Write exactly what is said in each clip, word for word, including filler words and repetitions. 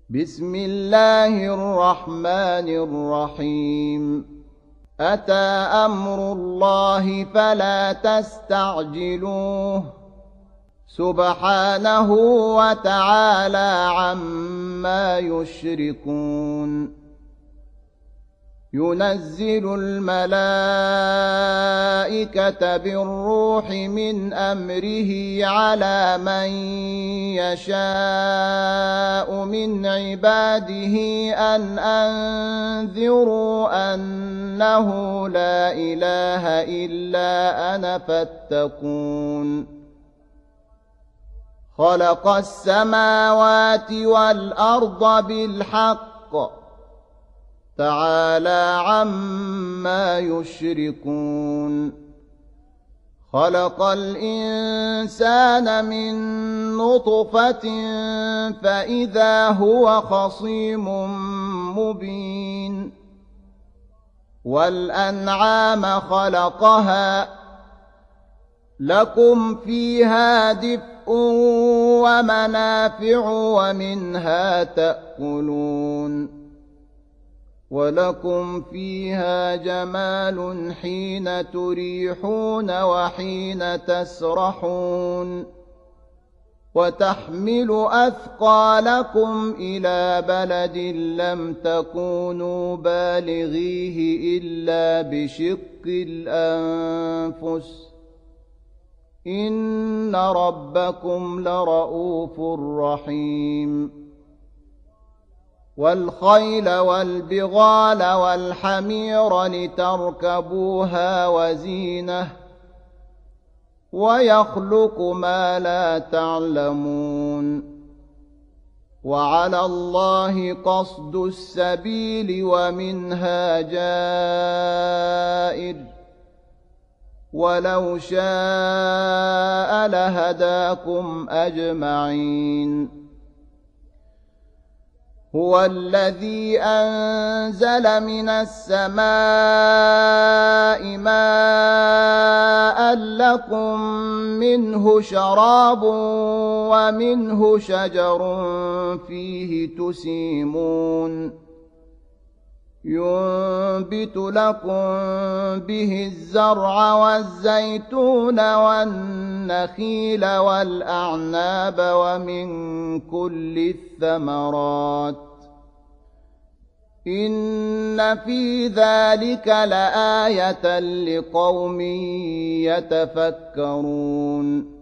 بسم الله الرحمن الرحيم أتى أمر الله فلا تستعجلوه سبحانه وتعالى عما يشركون ينزل الملائكة بالروح من أمره على من يشاء من عباده أن أنذروا أنه لا إله إلا أنا فاتقون خلق السماوات والأرض بالحق تعالى عما يشركون خلق الإنسان من نطفة فإذا هو خصيم مبين والأنعام خلقها لكم فيها دفء ومنافع ومنها تأكلون ولكم فيها جمال حين تريحون وحين تسرحون وتحمل أثقالكم إلى بلد لم تكونوا بالغيه إلا بشق الأنفس إن ربكم لرؤوف رحيم والخيل والبغال والحمير لتركبوها وزينة ويخلق ما لا تعلمون وعلى الله قصد السبيل ومنها جائر ولو شاء لهداكم أجمعين هو الذي أنزل من السماء ماء لكم منه شراب ومنه شجر فيه تسيمون ينبت لكم به الزرع والزيتون والنخيل والأعناب ومن كل الثمرات إن في ذلك لآية لقوم يتفكرون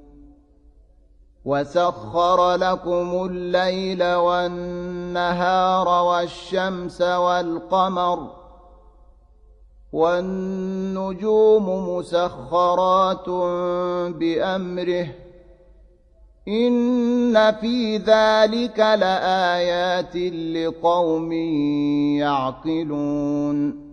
وسخر لكم الليل والنهار والشمس والقمر والنجوم مسخرات بأمره إن في ذلك لآيات لقوم يعقلون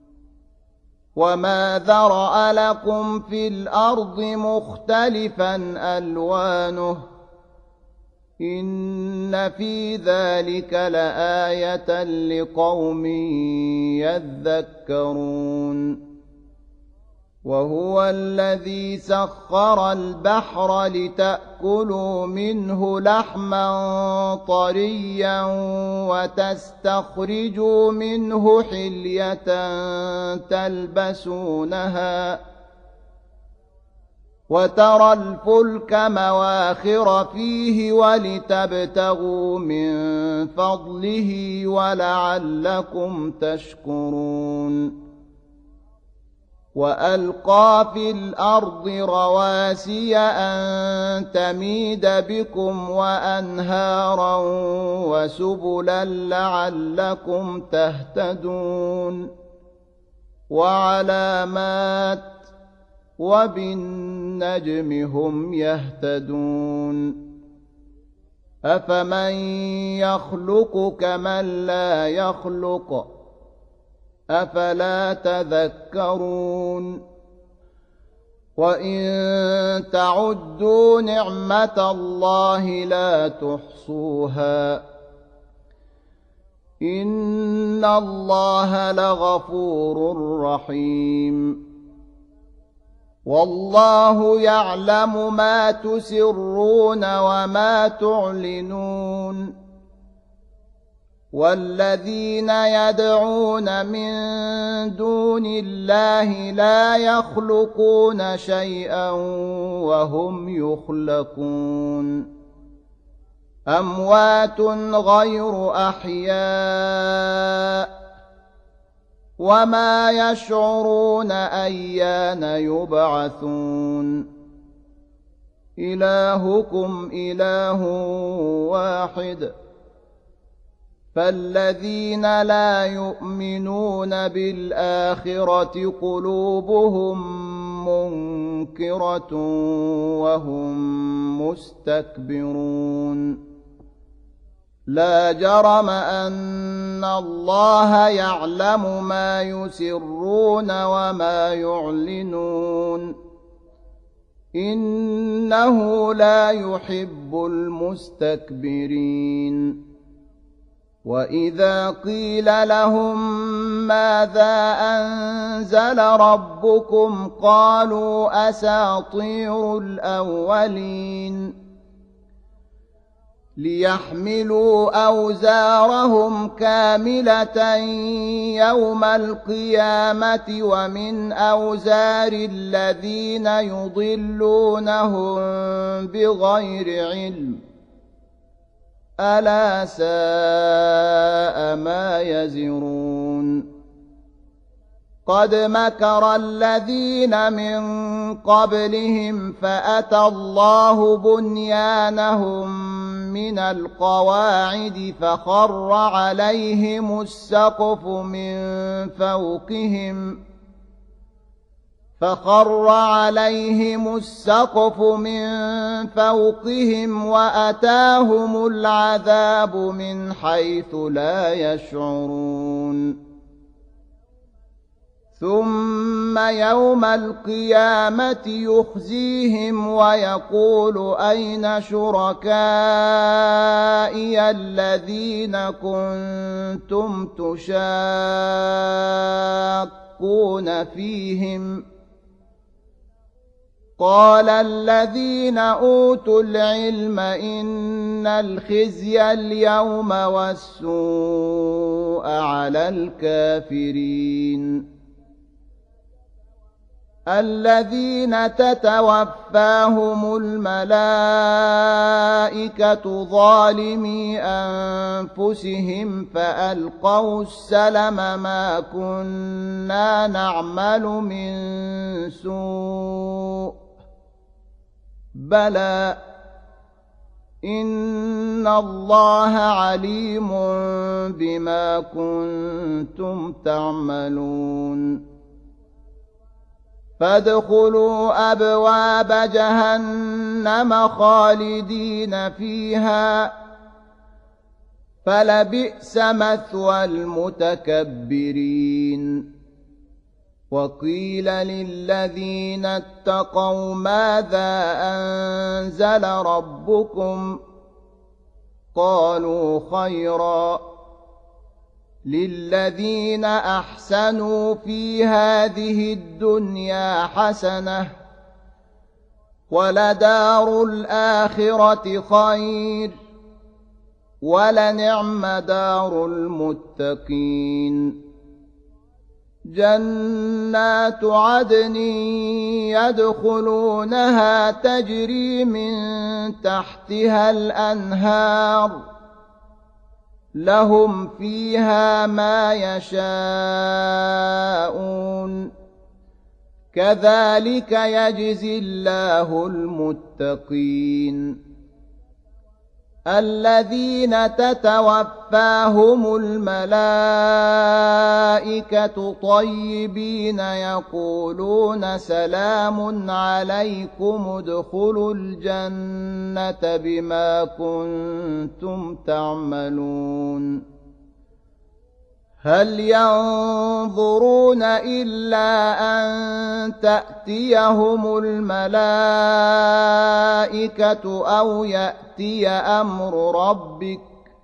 وما ذرأ لكم في الأرض مختلفا ألوانه إن في ذلك لآية لقوم يذكرون وهو الذي سخر البحر لتأكلوا منه لحما طريا وتستخرجوا منه حلية تلبسونها وترى الفلك مواخر فيه ولتبتغوا من فضله ولعلكم تشكرون وألقى في الأرض رواسي أن تميد بكم وأنهارا وسبلا لعلكم تهتدون وعلامات وبالنجم هم يهتدون أفمن يخلق كمن لا يخلق أفلا تذكرون وإن تعدوا نعمة الله لا تحصوها إن الله لغفور رحيم والله يعلم ما تسرون وما تعلنون والذين يدعون من دون الله لا يخلقون شيئا وهم يخلقون أموات غير أحياء وما يشعرون أيان يبعثون إلهكم إله واحد فالذين لا يؤمنون بالآخرة قلوبهم منكرة وهم مستكبرون لا جرم أن الله يعلم ما يسرون وما يعلنون إنه لا يحب المستكبرين وإذا قيل لهم ماذا أنزل ربكم قالوا أساطير الأولين ليحملوا أوزارهم كاملة يوم القيامة ومن أوزار الذين يضلونهم بغير علم ألا ساء ما يزرون قد مكر الذين من قبلهم فأتى الله بنيانهم من القواعد فخر عليهم السقف من فوقهم فخر عليهم السقف من فوقهم وأتاهم العذاب من حيث لا يشعرون ثم يوم القيامة يخزيهم ويقول أين شركائي الذين كنتم تشاقون فيهم قال الذين أوتوا العلم إن الخزي اليوم والسوء على الكافرين الذين تتوفاهم الملائكة ظالمي أنفسهم فألقوا السلم ما كنا نعمل من سوء بلى إن الله عليم بما كنتم تعملون فادخلوا أبواب جهنم خالدين فيها فلبئس مثوى المتكبرين وقيل للذين اتقوا ماذا أنزل ربكم قالوا خيرا للذين أحسنوا في هذه الدنيا حسنة ولدار الآخرة خير ولنعم دار المتقين جنات عدن يدخلونها تجري من تحتها الأنهار لهم فيها ما يشاءون كذلك يجزي الله المتقين الذين تتوفاهم الملائكة طيبين يقولون سلام عليكم ادخلوا الجنة بما كنتم تعملون هل ينظرون إلا أن تأتيهم الملائكة أو يأتي أمر ربك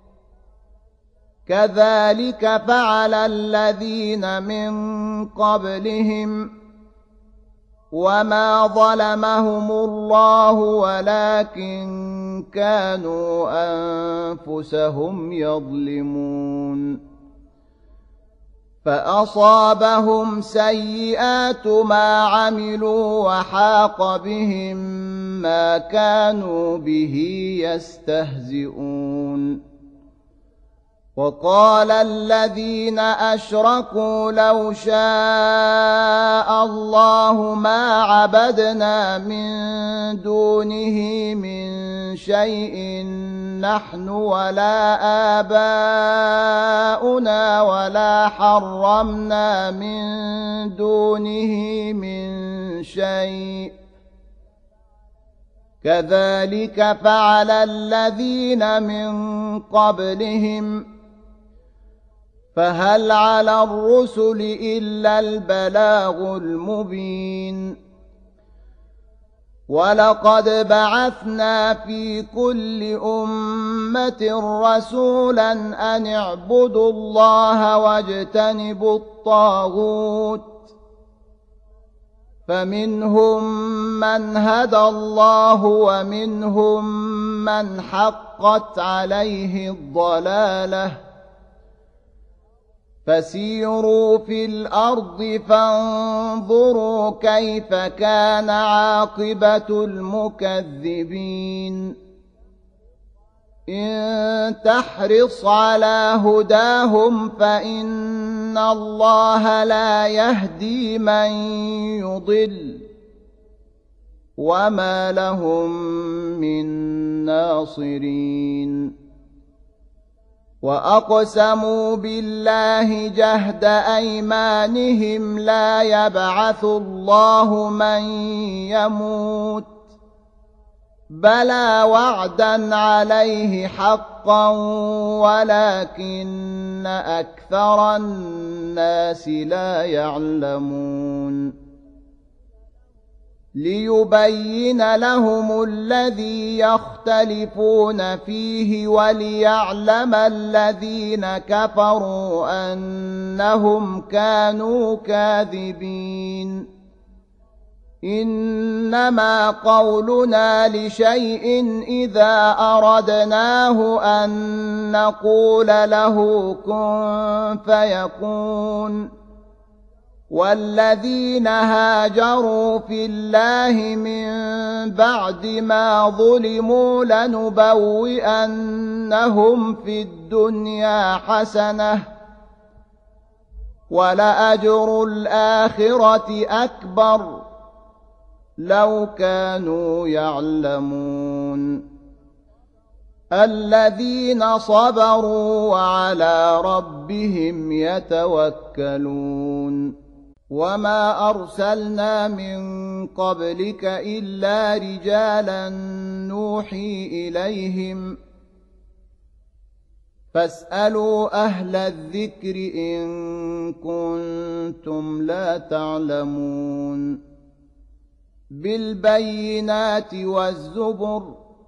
كذلك فعل الذين من قبلهم وما ظلمهم الله ولكن كانوا أنفسهم يظلمون فأصابهم سيئات ما عملوا وحاق بهم ما كانوا به يستهزئون وقال الذين أشركوا لو شاء الله ما عبدنا من دونه من شيء نحن ولا آباؤنا ولا حرمنا من دونه من شيء كذلك فعل الذين من قبلهم فهل على الرسل إلا البلاغ المبين ولقد بعثنا في كل أمة رسولا أن اعبدوا الله واجتنبوا الطاغوت فمنهم من هدى الله ومنهم من حقت عليه الضلالة فسيروا في الأرض فانظروا كيف كان عاقبة المكذبين إن تحرص على هداهم فإن الله لا يهدي من يضل وما لهم من ناصرين وأقسموا بالله جهد أيمانهم لا يبعث الله من يموت بلى وعدا عليه حقا ولكن أكثر الناس لا يعلمون ليبين لهم الذي يختلفون فيه وليعلم الذين كفروا أنهم كانوا كاذبين إنما قولنا لشيء إذا أردناه أن نقول له كن فيكون والذين هاجروا في الله من بعد ما ظلموا لنبوئنهم في الدنيا حسنة ولأجر الآخرة أكبر لو كانوا يعلمون الذين صبروا وعلى ربهم يتوكلون وما أرسلنا من قبلك إلا رجالا نوحي إليهم فاسألوا أهل الذكر إن كنتم لا تعلمون بالبينات والزبر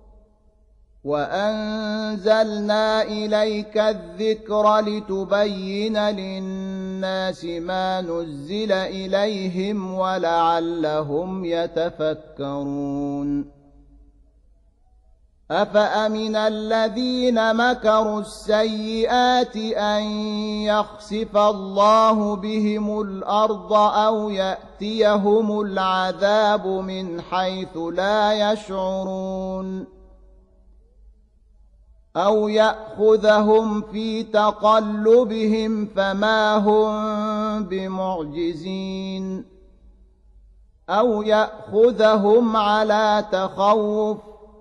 وأنزلنا إليك الذكر لتبين للناس ما نزل إليهم ولعلهم يتفكرون أفأمن الذين مكروا السيئات أن يخسف الله بهم الأرض أو يأتيهم العذاب من حيث لا يشعرون أو يأخذهم في تقلبهم فما هم بمعجزين أو يأخذهم على تخوف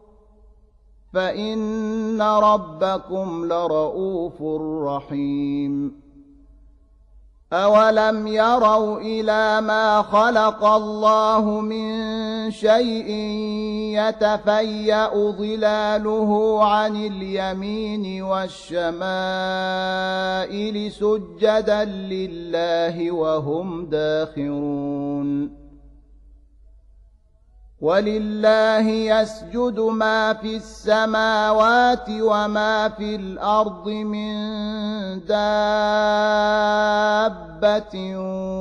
فإن ربكم لرؤوف رحيم أولم يروا إلى ما خلق الله من شيء يتفيأ ظلاله عن اليمين والشمائل سجدا لله وهم داخرون ولله يسجد ما في السماوات وما في الأرض من دابة دابة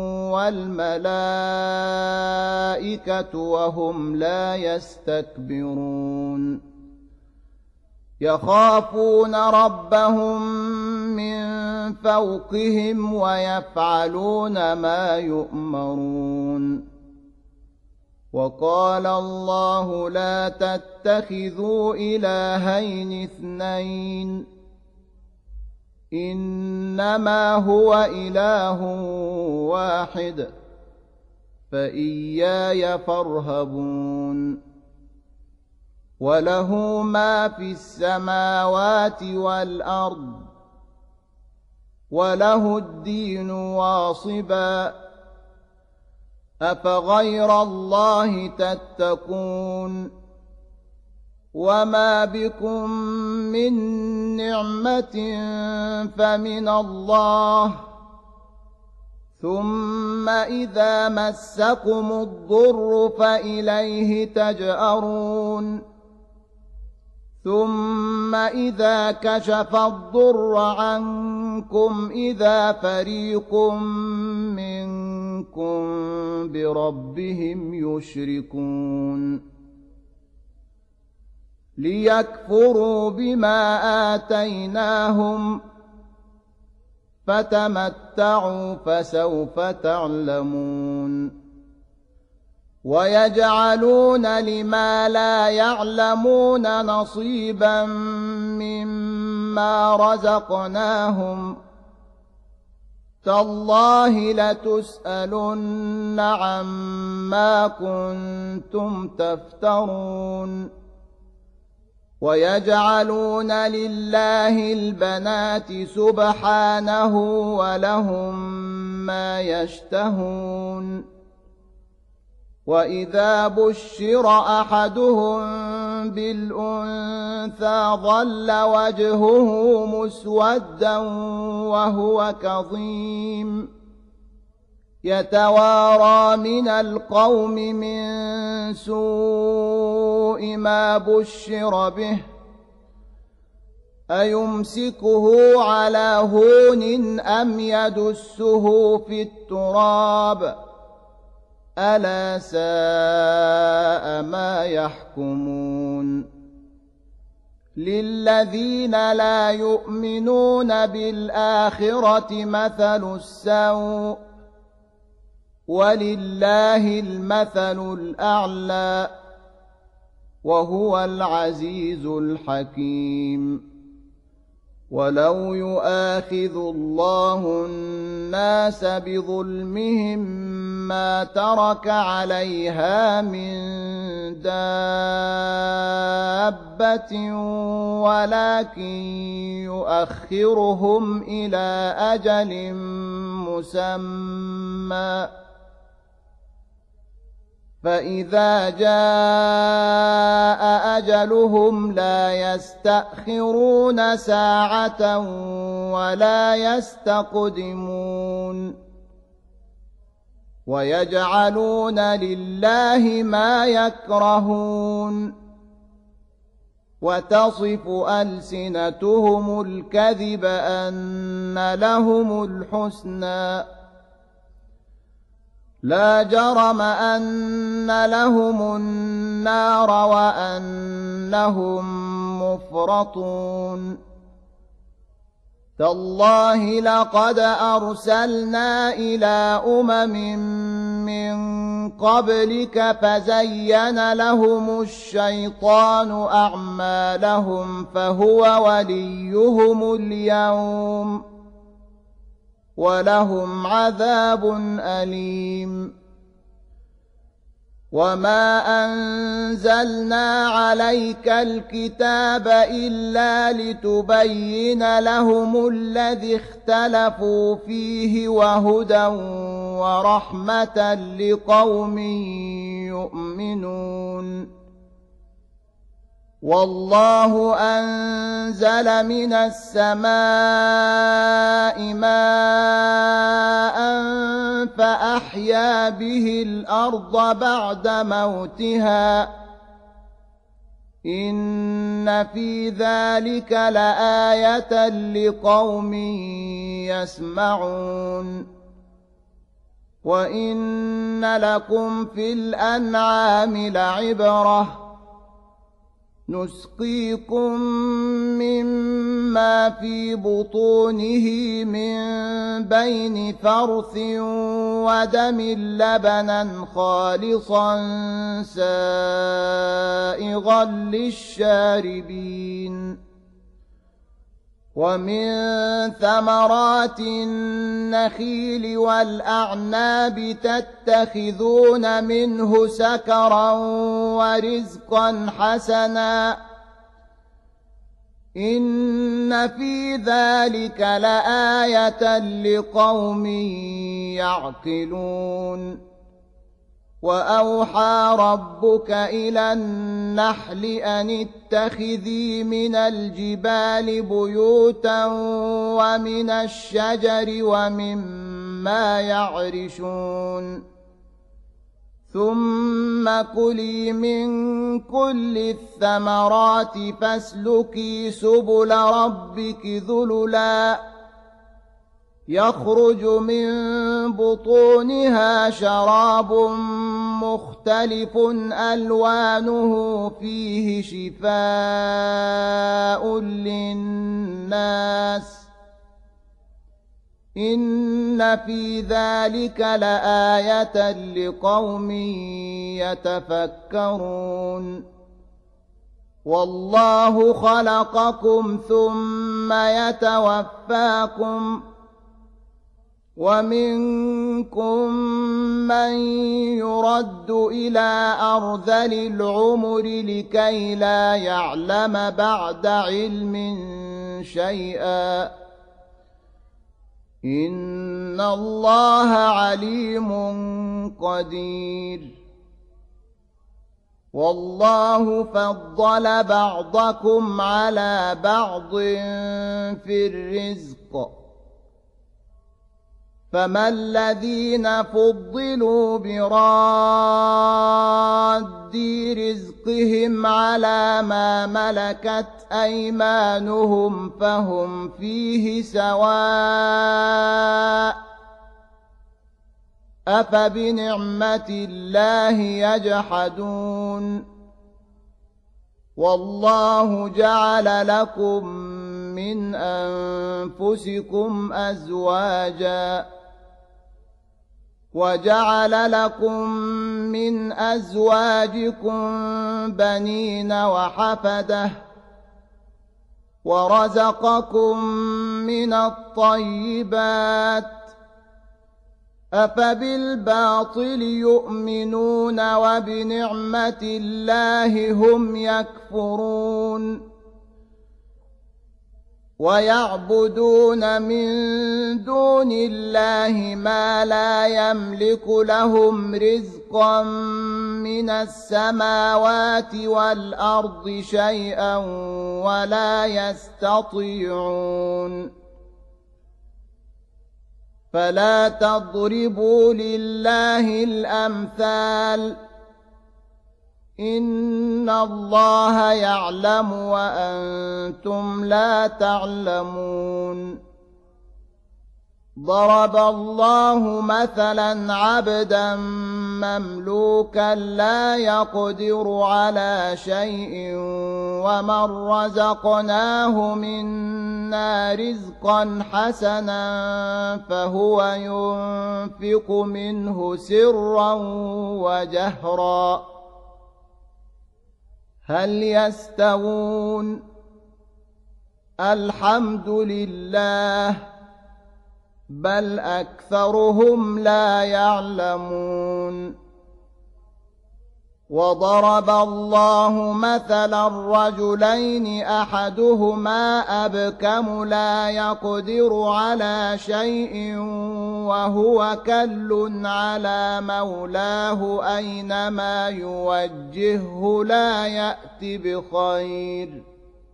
والملائكة وهم لا يستكبرون يخافون ربهم من فوقهم ويفعلون ما يؤمرون وقال الله لا تتخذوا إلهين اثنين إنما هو إله واحد فإياي فارهبون وله ما في السماوات والأرض وله الدين واصبا أفغير الله تتقون وما بكم من نعمة فمن الله ثم إذا مسكم الضر فإليه تجأرون ثم إذا كشف الضر عنكم إذا فريق منكم بربهم يشركون ليكفروا بما آتيناهم فتمتعوا فسوف تعلمون ويجعلون لما لا يعلمون نصيبا مما رزقناهم تالله لتسألن عما كنتم تفترون ويجعلون لله البنات سبحانه ولهم ما يشتهون وإذا بشر أحدهم بالأنثى ظل وجهه مسودا وهو كظيم يتوارى من القوم من سوء ما بشر به أيمسكه على هون أم يدسه في التراب ألا ساء ما يحكمون للذين لا يؤمنون بالآخرة مثل السوء ولله المثل الأعلى وهو العزيز الحكيم ولو يؤاخذ الله الناس بظلمهم ما ترك عليها من دابة ولكن يؤخرهم إلى أجل مسمى فإذا جاء أجلهم لا يستأخرون ساعة ولا يستقدمون ويجعلون لله ما يكرهون وتصف ألسنتهم الكذب أن لهم الحسنى لا جرم أن لهم النار وأنهم مفرطون تالله لقد أرسلنا إلى أمم من قبلك فزين لهم الشيطان أعمالهم فهو وليهم اليوم ولهم عذاب أليم وما أنزلنا عليك الكتاب إلا لتبين لهم الذي اختلفوا فيه وهدى ورحمة لقوم يؤمنون والله أنزل من السماء ماء فأحيا به الأرض بعد موتها إن في ذلك لآية لقوم يسمعون وإن لكم في الأنعام لعبرة نسقيكم مما في بطونه من بين فرث ودم لبنا خالصا سائغا للشاربين ومن ثمرات النخيل والأعناب تتخذون منه سكرا ورزقا حسنا إن في ذلك لآية لقوم يعقلون وأوحى ربك إلى النحل أن اتخذي من الجبال بيوتا ومن الشجر ومما يعرشون ثم كلي من كل الثمرات فاسلكي سبل ربك ذللا يخرج من بطونها شراب مختلف ألوانه فيه شفاء للناس إن في ذلك لآية لقوم يتفكرون والله خلقكم ثم يتوفاكم ومنكم من يرد إلى أرذل العمر لكي لا يعلم بعد علم شيئا إن الله عليم قدير والله فضل بعضكم على بعض في الرزق فما الذين فضلوا براد رزقهم على ما ملكت أيمانهم فهم فيه سواء أفبنعمة الله يجحدون والله جعل لكم من أنفسكم أزواجا وجعل لكم من أزواجكم بنين وحفدة ورزقكم من الطيبات أفبالباطل يؤمنون وبنعمة الله هم يكفرون ويعبدون من دون الله ما لا يملك لهم رزقا من السماوات والأرض شيئا ولا يستطيعون فلا تضربوا لله الأمثال إن الله يعلم وأنتم لا تعلمون ضرب الله مثلا عبدا مملوكا لا يقدر على شيء ومن رزقناه منا رزقا حسنا فهو ينفق منه سرا وجهرا هل يستوون الحمد لله بل أكثرهم لا يعلمون وضرب الله مثلا رجلين أحدهما أبكم لا يقدر على شيء وهو كل على مولاه أينما يوجهه لا يأتي بخير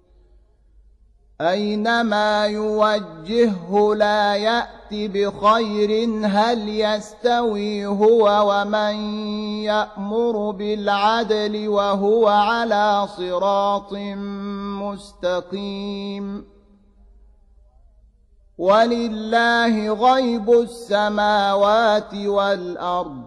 أينما يوجهه لا يأتي بخير هل يستوي هو ومن يأمر بالعدل وهو على صراط مستقيم ولله غيب السماوات والأرض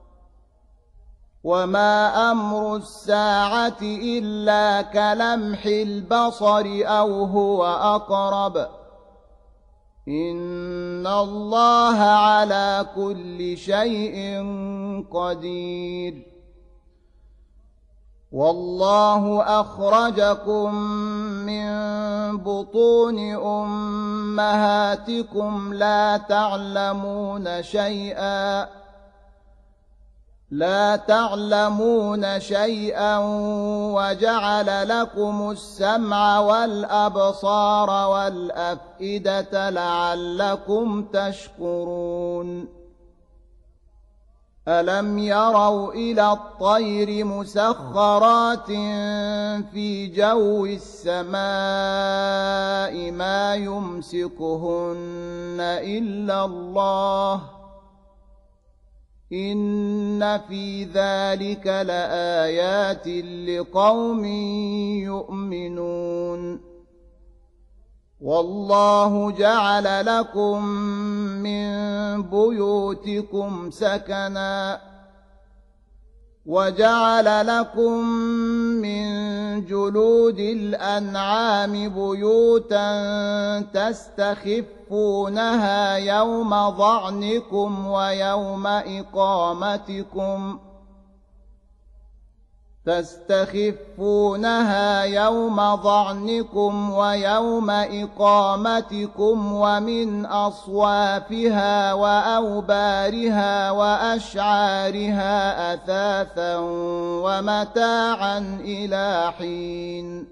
وما أمر الساعة إلا كلمح البصر أو هو أقرب إن الله على كل شيء قدير والله أخرجكم من بطون أمهاتكم لا تعلمون شيئا لا تعلمون شيئا وجعل لكم السمع والأبصار والأفئدة لعلكم تشكرون ألم يروا إلى الطير مسخرات في جو السماء ما يمسكهن إلا الله إن في ذلك لآيات لقوم يؤمنون والله جعل لكم من بيوتكم سكنا وجعل لكم من جلود الأنعام بيوتا تستخفونها يوم ظعنكم ويوم إقامتكم تستخفونها يوم ظعنكم ويوم إقامتكم ومن أصوافها وأوبارها وأشعارها أثاثا ومتاعا إلى حين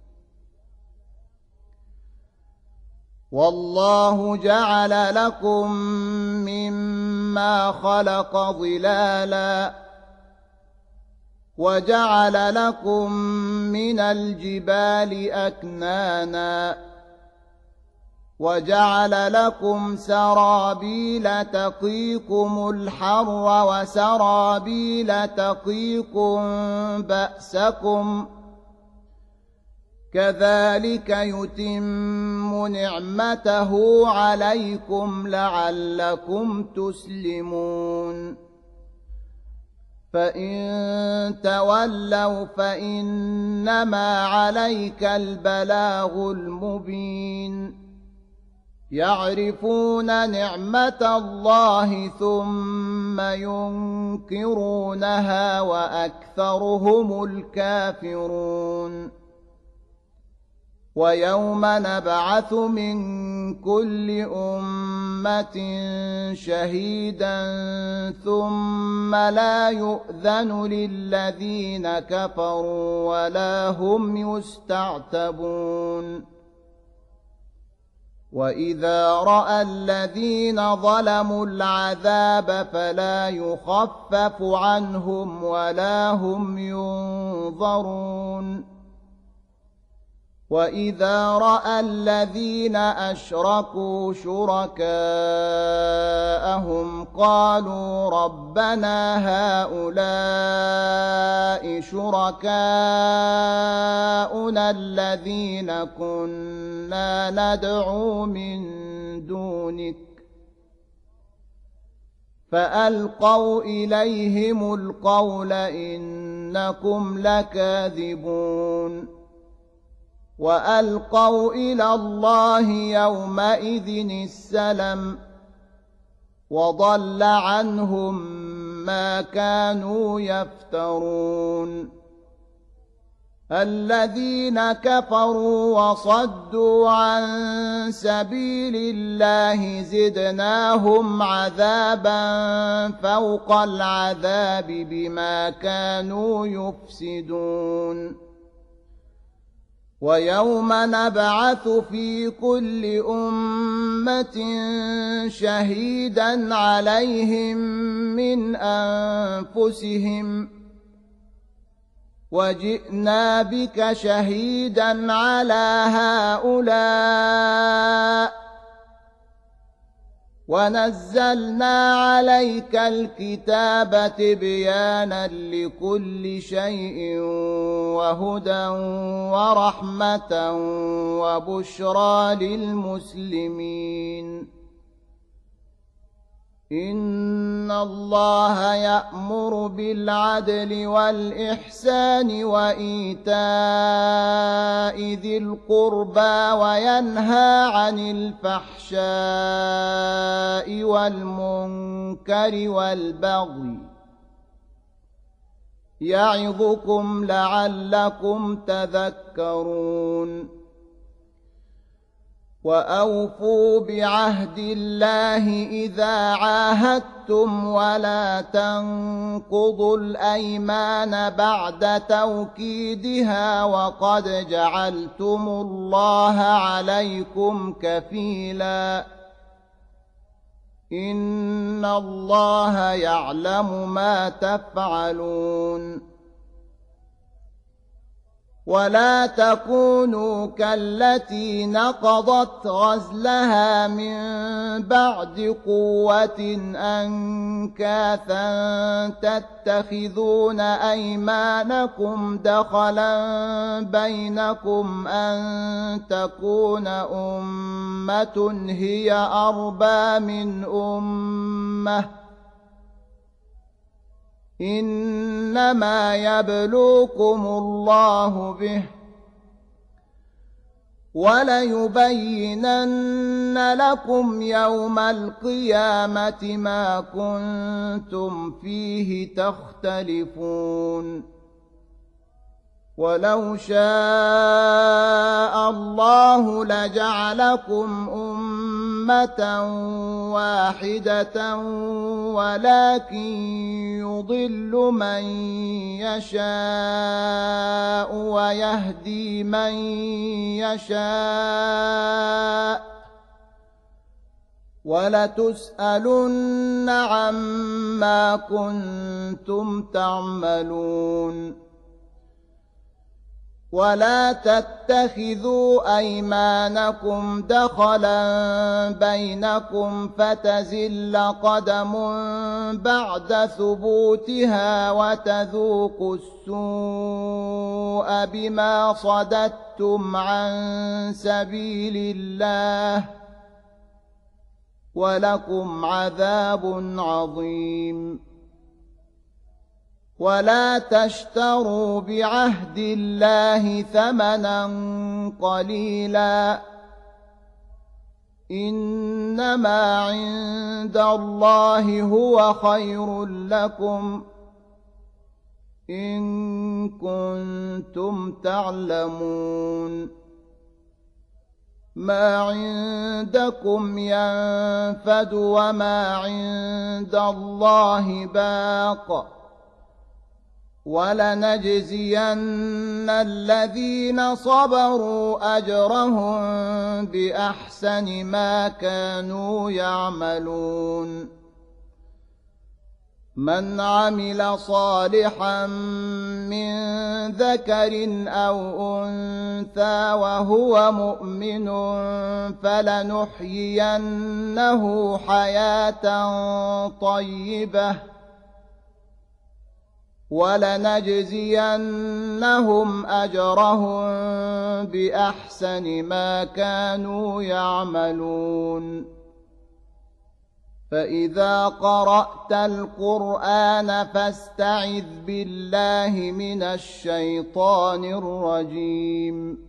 والله جعل لكم مما خلق ظلالا وجعل لكم من الجبال أكنانا وجعل لكم سرابيل تقيكم الحر وسرابيل تقيكم بأسكم كذلك يتم نعمته عليكم لعلكم تسلمون فإن تولوا فإنما عليك البلاغ المبين يعرفون نعمة الله ثم ينكرونها وأكثرهم الكافرون ويوم نبعث من كل أمة شهيدا ثم لا يؤذن للذين كفروا ولا هم يستعتبون وإذا رأى الذين ظلموا العذاب فلا يخفف عنهم ولا هم ينظرون وإذا رأى الذين أشركوا شركاءهم قالوا ربنا هؤلاء شركاؤنا الذين كنا ندعو من دونك فألقوا إليهم القول إنكم لكاذبون وألقوا إلى الله يومئذ السلم وضل عنهم ما كانوا يفترون الذين كفروا وصدوا عن سبيل الله زدناهم عذابا فوق العذاب بما كانوا يفسدون ويوم نبعث في كل أمة شهيدا عليهم من أنفسهم وجئنا بك شهيدا على هؤلاء ونزلنا عليك الكتاب تبيانا لكل شيء وهدى ورحمة وبشرى للمسلمين إن الله يأمر بالعدل والإحسان وإيتاء ذي القربى وينهى عن الفحشاء والمنكر والبغي يعظكم لعلكم تذكرون وأوفوا بعهد الله إذا عاهدتم ولا تنقضوا الأيمان بعد توكيدها وقد جعلتم الله عليكم كفيلا إن الله يعلم ما تفعلون ولا تكونوا كالتي نقضت غزلها من بعد قوة أنكاثا تتخذون أيمانكم دخلا بينكم أن تكون أمة هي أربى من أمة إنما يبلوكم الله به وليبينن لكم يوم القيامة ما كنتم فيه تختلفون ولو شاء الله لجعلكم أمة واحدة ولكن يضل من يشاء ويهدي من يشاء ولتسألن عما كنتم تعملون ولا تتخذوا أيمانكم دخلا بينكم فتزل قدم بعد ثبوتها وتذوقوا السوء بما صددتم عن سبيل الله ولكم عذاب عظيم ولا تشتروا بعهد الله ثمنا قليلا إنما عند الله هو خير لكم إن كنتم تعلمون ما عندكم ينفد وما عند الله باق ولنجزين الذين صبروا أجرهم بأحسن ما كانوا يعملون من عمل صالحا من ذكر أو أنثى وهو مؤمن فلنحيينه حياة طيبة ولنجزينهم أجرهم بأحسن ما كانوا يعملون فإذا قرأت القرآن فاستعذ بالله من الشيطان الرجيم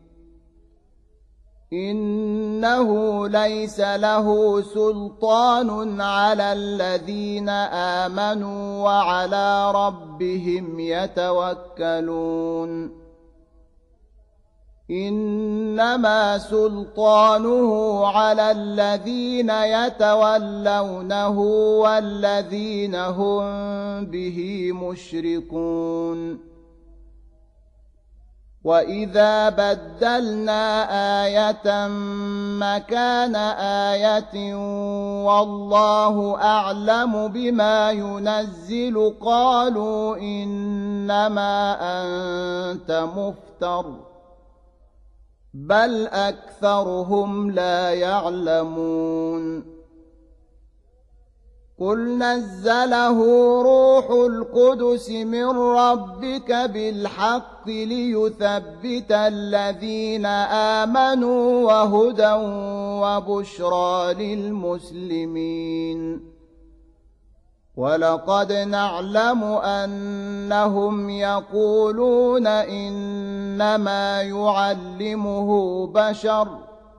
إنه ليس له سلطان على الذين آمنوا وعلى ربهم يتوكلون إنما سلطانه على الذين يتولونه والذين هم به مشركون وإذا بدلنا آية مكان آية والله أعلم بما ينزل قالوا إنما أنت مفتر بل أكثرهم لا يعلمون قل نزله روح القدس من ربك بالحق ليثبت الذين آمنوا وهدى وبشرى للمسلمين ولقد نعلم أنهم يقولون إنما يعلمه بشر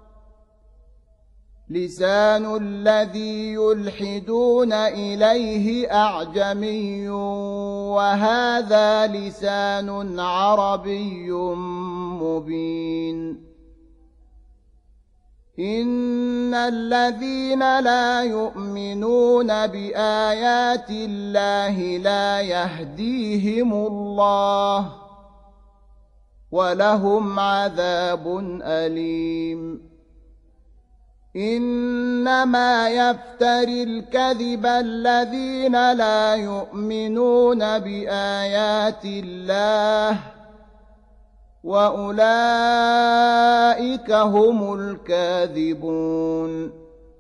لسان الذي يلحدون إليه أعجمي وهذا لسان عربي مبين إن الذين لا يؤمنون بآيات الله لا يهديهم الله ولهم عذاب أليم إنما يفتري الكذب الذين لا يؤمنون بآيات الله وأولئك هم الكاذبون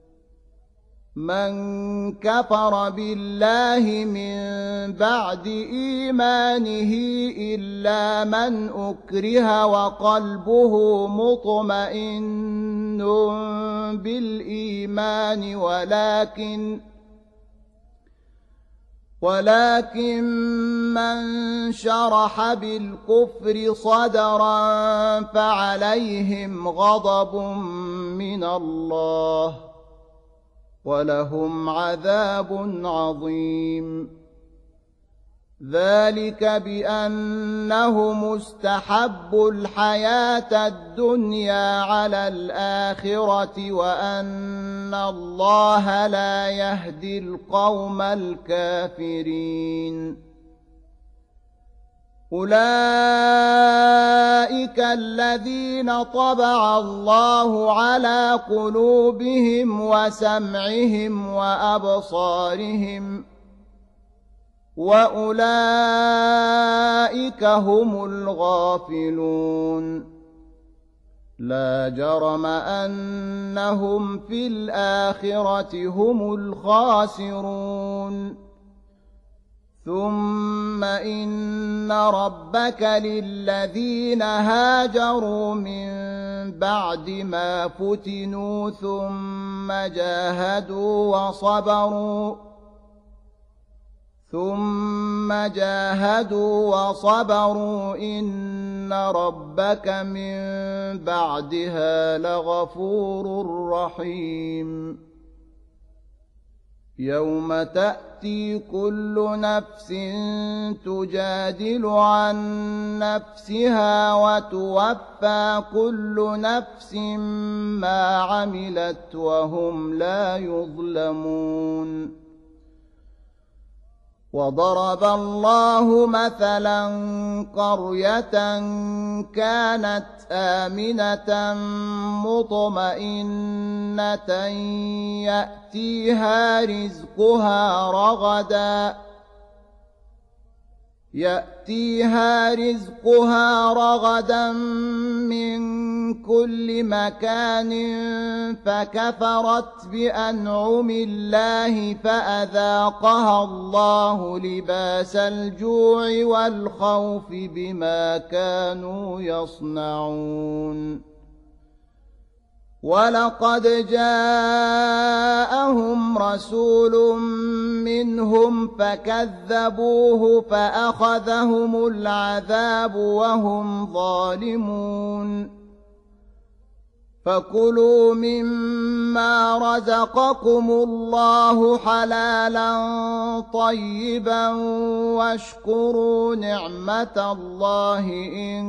من كفر بالله من بعد إيمانه إلا من أكره وقلبه مطمئن بالإيمان ولكن ولكن من شرح بالكفر صدرا فعليهم غضب من الله ولهم عذاب عظيم ذلك بأنهم استحبوا الحياة الدنيا على الآخرة وأن الله لا يهدي القوم الكافرين أولئك الذين طبع الله على قلوبهم وسمعهم وأبصارهم وأولئك هم الغافلون لا جرم أنهم في الآخرة هم الخاسرون ثم إن ربك للذين هاجروا من بعد ما فتنوا ثم جاهدوا وصبروا ثم جاهدوا وصبروا إن ربك من بعدها لغفور رحيم يوم تأتي كل نفس تجادل عن نفسها وتوفى كل نفس ما عملت وهم لا يظلمون وضرب الله مثلا قرية كانت آمنة مطمئنة يأتيها رزقها رغدا يأتيها رزقها رغدا من كل مكان فكفرت بأنعم الله فأذاقها الله لباس الجوع والخوف بما كانوا يصنعون ولقد جاءهم رسول منهم فكذبوه فأخذهم العذاب وهم ظالمون فكلوا مما رزقكم الله حلالا طيبا واشكروا نعمة الله إن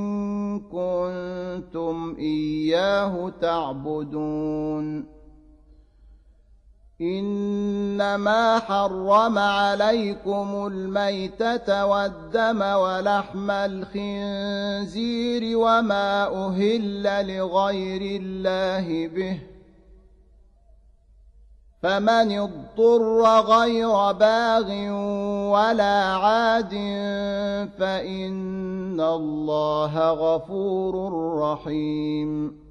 كنتم إياه تعبدون إنما حرم عليكم الميتة والدم ولحم الخنزير وما أهل لغير الله به فمن اضطر غير باغ ولا عاد فإن الله غفور رحيم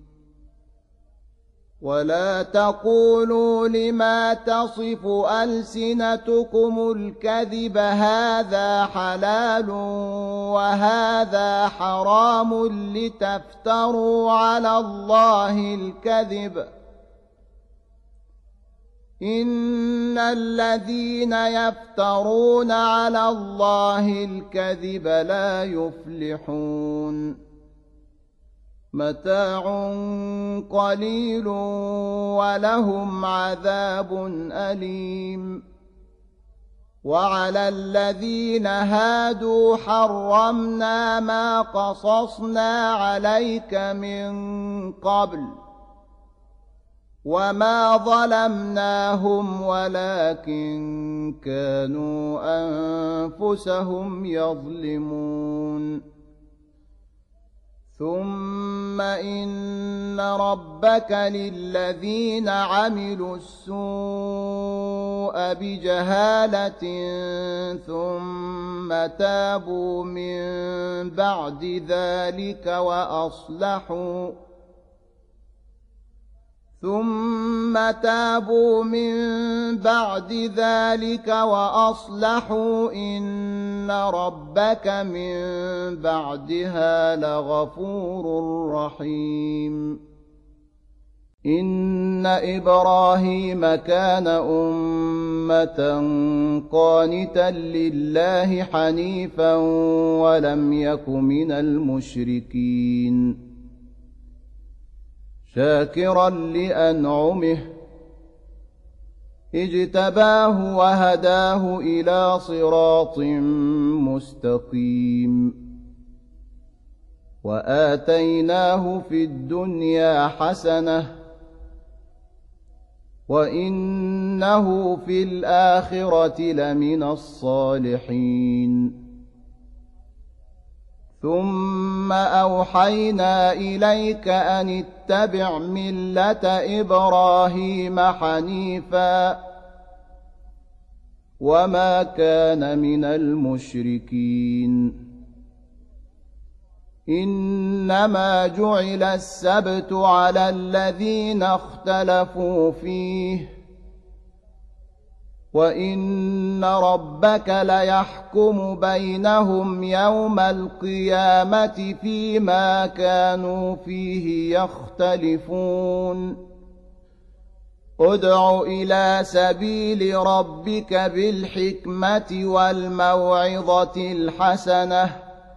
ولا تقولوا لما تصف ألسنتكم الكذب هذا حلال وهذا حرام لتفتروا على الله الكذب إن إن الذين يفترون على الله الكذب لا يفلحون متاع قليل ولهم عذاب أليم وعلى الذين هادوا حرمنا ما قصصنا عليك من قبل وما ظلمناهم ولكن كانوا أنفسهم يظلمون ثم إن ربك للذين عملوا السوء بجهالة ثم تابوا من بعد ذلك وأصلحوا ثم تابوا من بعد ذلك وأصلحوا إن ربك من بعدها لغفور رحيم إن إبراهيم كان أمة قانتا لله حنيفا ولم يك من المشركين شاكرا لأنعمه اجتباه وهداه إلى صراط مستقيم وآتيناه في الدنيا حسنة وإنه في الآخرة لمن الصالحين ثم أوحينا إليك أن اتبع ملة إبراهيم حنيفا وما كان من المشركين إنما جعل السبت على الذين اختلفوا فيه وإن ربك ليحكم بينهم يوم القيامة فيما كانوا فيه يختلفون ادع إلى سبيل ربك بالحكمة والموعظة الحسنة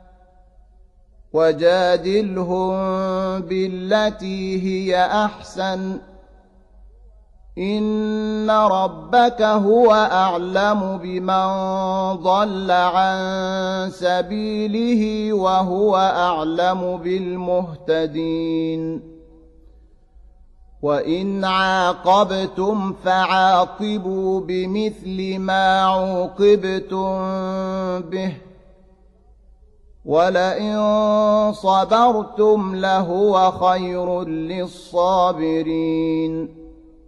وجادلهم بالتي هي أحسن إن ربك هو أعلم بمن ضل عن سبيله وهو أعلم بالمهتدين وإن عاقبتم فعاقبوا بمثل ما عوقبتم به ولئن صبرتم لهو خير للصابرين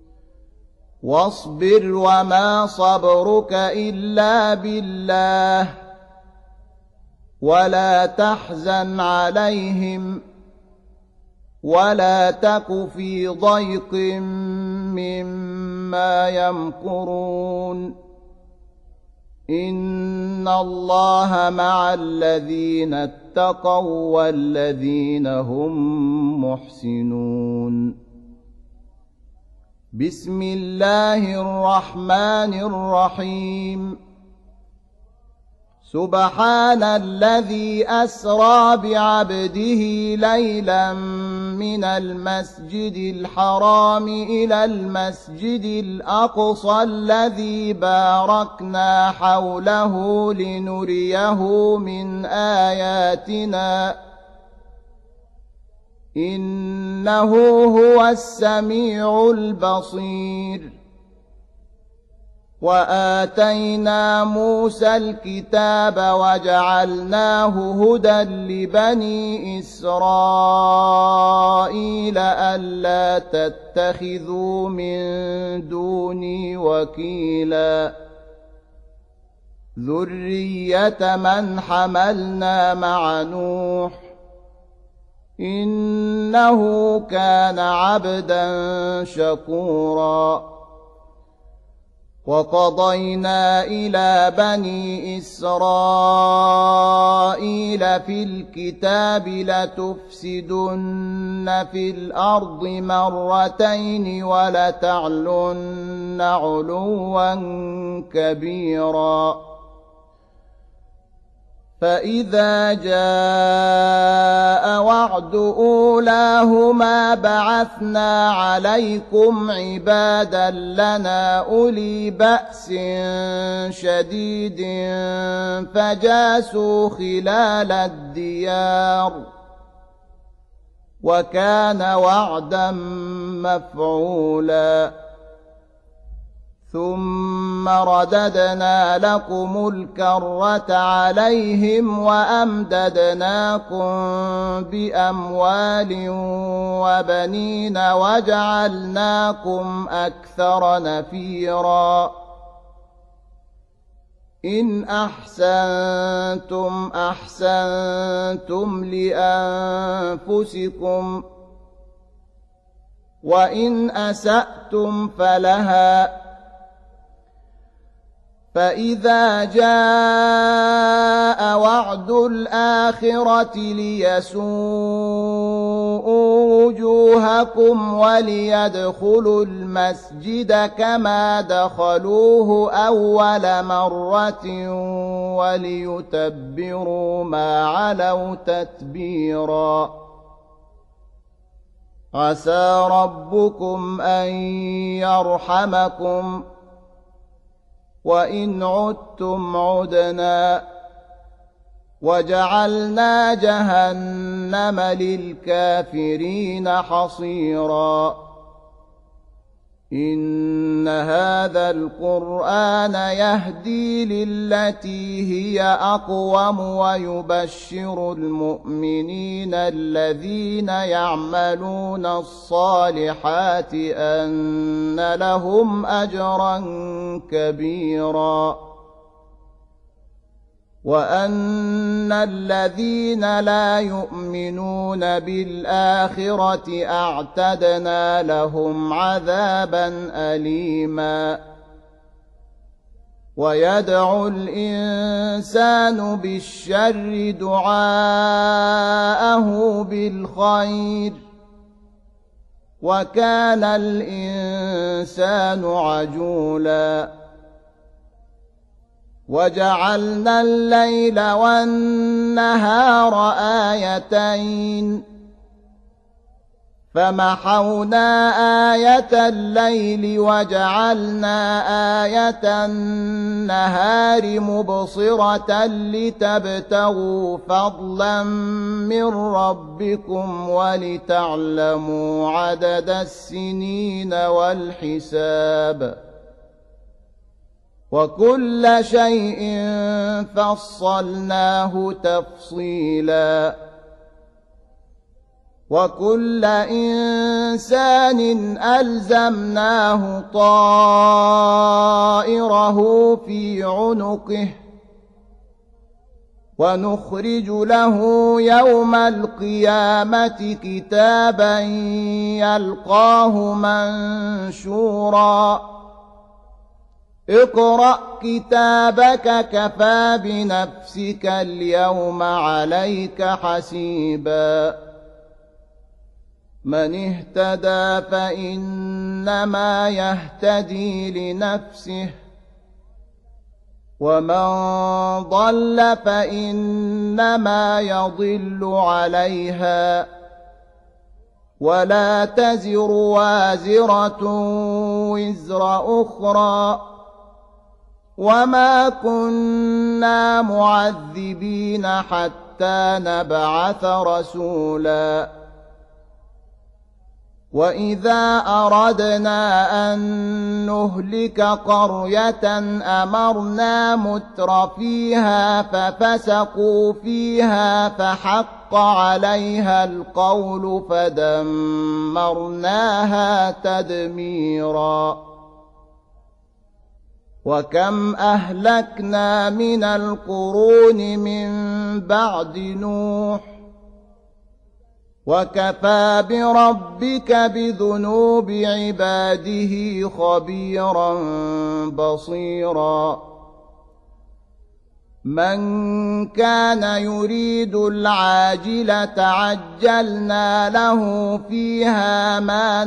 واصبر وما صبرك إلا بالله ولا تحزن عليهم ولا تك في ضيق مما يمكرون إن الله مع الذين اتقوا والذين هم محسنون بسم الله الرحمن الرحيم سبحان الذي أسرى بعبده ليلا من المسجد الحرام إلى المسجد الأقصى الذي باركنا حوله لنريه من آياتنا إنه هو السميع البصير وآتينا موسى الكتاب وجعلناه هدى لبني إسرائيل ألا تتخذوا من دوني وكيلا ذرية من حملنا مع نوح إنه كان عبدا شكورا وقضينا إلى بني إسرائيل في الكتاب لتفسدن في الأرض مرتين ولتعلن علوا كبيرا فإذا جاء وعد أولاهما بعثنا عليكم عبادا لنا أولي بأس شديد فجاسوا خلال الديار وكان وعدا مفعولا ثم رددنا لكم الكرة عليهم وأمددناكم بأموال وبنين وجعلناكم أكثر نفيرا إن أحسنتم أحسنتم لأنفسكم وإن أسأتم فلها فإذا جاء وعد الآخرة ليسوءوا وجوهكم وليدخلوا المسجد كما دخلوه أول مرة وليتبروا ما علوا تتبيرا عسى ربكم أن يرحمكم وإن عدتم عدنا وجعلنا جهنم للكافرين حصيرا إن هذا القرآن يهدي للتي هي أقوم ويبشر المؤمنين الذين يعملون الصالحات أن لهم أجرا كبيرا وأن الذين لا يؤمنون بالآخرة أعتدنا لهم عذابا أليما ويدعو الإنسان بالشر دعاءه بالخير وكان الإنسان عجولا وجعلنا الليل والنهار آيتين فمحونا آية الليل وجعلنا آية النهار مبصرة لتبتغوا فضلا من ربكم ولتعلموا عدد السنين والحساب وكل شيء فصلناه تفصيلا وكل إنسان ألزمناه طائره في عنقه ونخرج له يوم القيامة كتابا يلقاه منشورا اقرأ كتابك كفى بنفسك اليوم عليك حسيبا من اهتدى فإنما يهتدي لنفسه ومن ضل فإنما يضل عليها ولا تزر وازرة وزر أخرى وما كنا معذبين حتى نبعث رسولا وإذا أردنا أن نهلك قرية أمرنا متر فيها ففسقوا فيها فحق عليها القول فدمرناها تدميرا وكم أهلكنا من القرون من بعد نوح وكفى بربك بذنوب عباده خبيرا بصيرا من كان يريد العاجلة عجلنا له فيها ما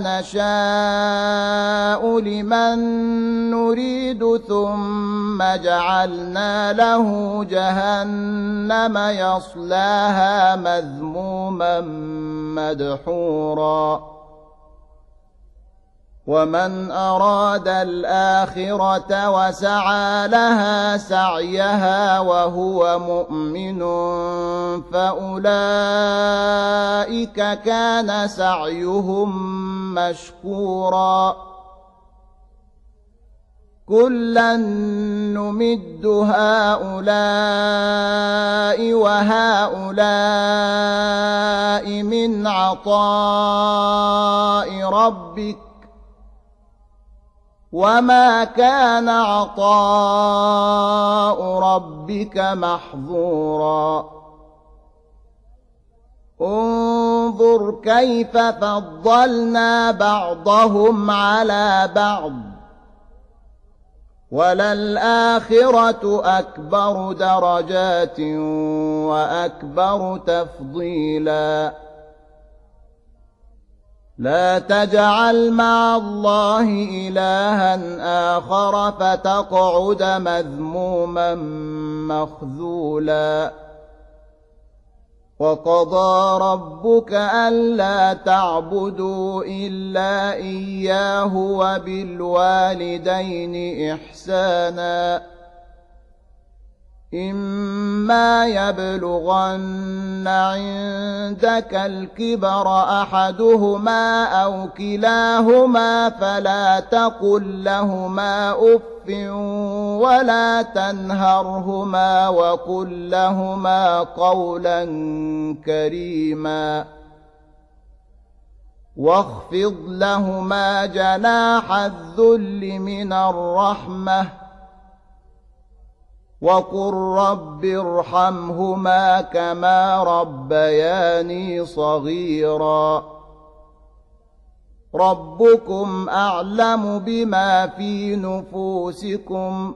نشاء لمن نريد ثم جعلنا له جهنم يصلاها مذموما مدحورا ومن أراد الآخرة وسعى لها سعيها وهو مؤمن فأولئك كان سعيهم مشكورا كلا نمد هؤلاء وهؤلاء من عطاء ربك وما كان عطاء ربك محظورا انظر كيف فضلنا بعضهم على بعض وللآخرة أكبر درجات وأكبر تفضيلا لا تجعل مع الله إلها آخر فتقعد مذموما مخذولا وقضى ربك ألا تعبدوا إلا إياه وبالوالدين إحسانا إما يبلغن عندك الكبر أحدهما أو كلاهما فلا تقل لهما أف ولا تنهرهما وقل لهما قولا كريما واخفض لهما جناح الذل من الرحمة وقل رب ارحمهما كما ربياني صغيرا ربكم أعلم بما في نفوسكم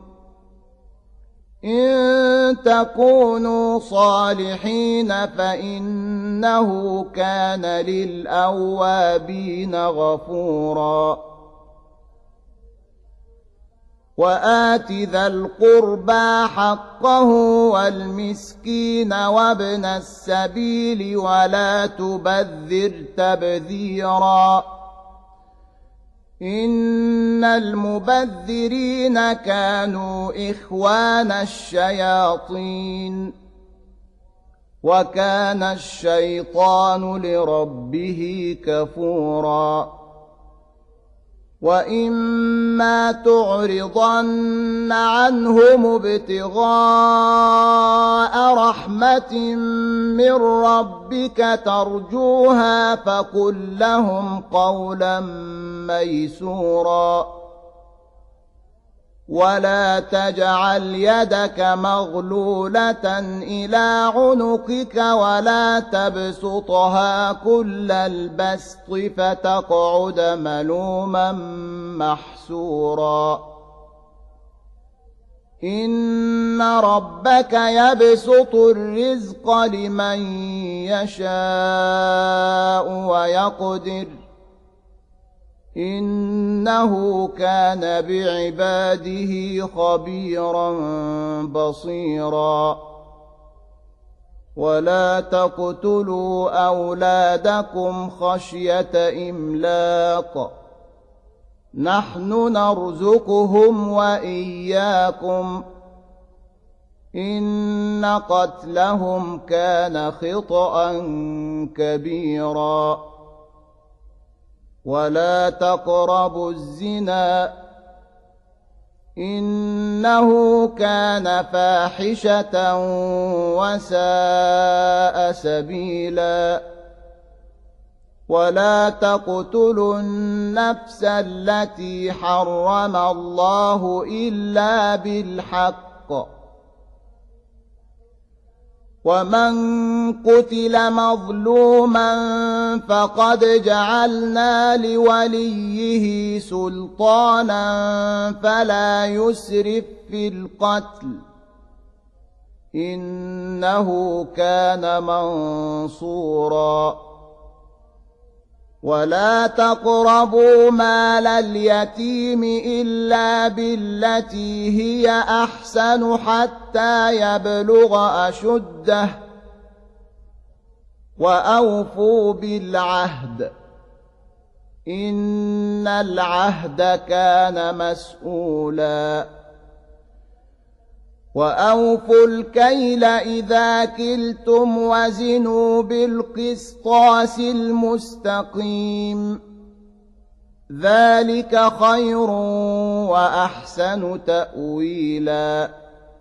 إن تكونوا صالحين فإنه كان للأوابين غفورا وآت ذا القربى حقه والمسكين وابن السبيل ولا تبذر تبذيرا إن المبذرين كانوا إخوان الشياطين وكان الشيطان لربه كفورا وإما تعرضن عنهم ابتغاء رحمة من ربك ترجوها فقل لهم قولا ميسورا ولا تجعل يدك مغلولة إلى عنقك ولا تبسطها كل البسط فتقعد ملوما محسورا إن ربك يبسط الرزق لمن يشاء ويقدر إنه كان بعباده خبيرا بصيرا ولا تقتلوا أولادكم خشية إملاق نحن نرزقهم وإياكم إن قتلهم كان خطأ كبيرا ولا تقربوا الزنا إنه كان فاحشة وساء سبيلا ولا تقتلوا النفس التي حرم الله إلا بالحق ومن قتل مظلوما فقد جعلنا لوليه سلطانا فلا يسرف في القتل إنه كان منصورا ولا تقربوا مال اليتيم إلا بالتي هي أحسن حتى يبلغ أشده وأوفوا بالعهد إن العهد كان مسؤولا وأوفوا الكيل إذا كلتم وزنوا بالقسطاس المستقيم ذلك خير وأحسن تأويلا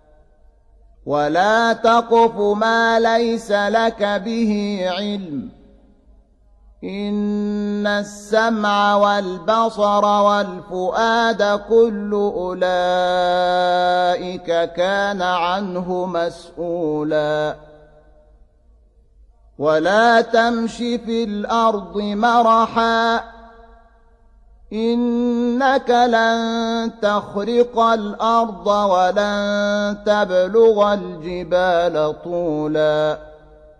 ولا تقف ما ليس لك به علم إن السمع والبصر والفؤاد كل أولئك كان عنه مسؤولا ولا تمش في الأرض مرحا إنك لن تخرق الأرض ولن تبلغ الجبال طولا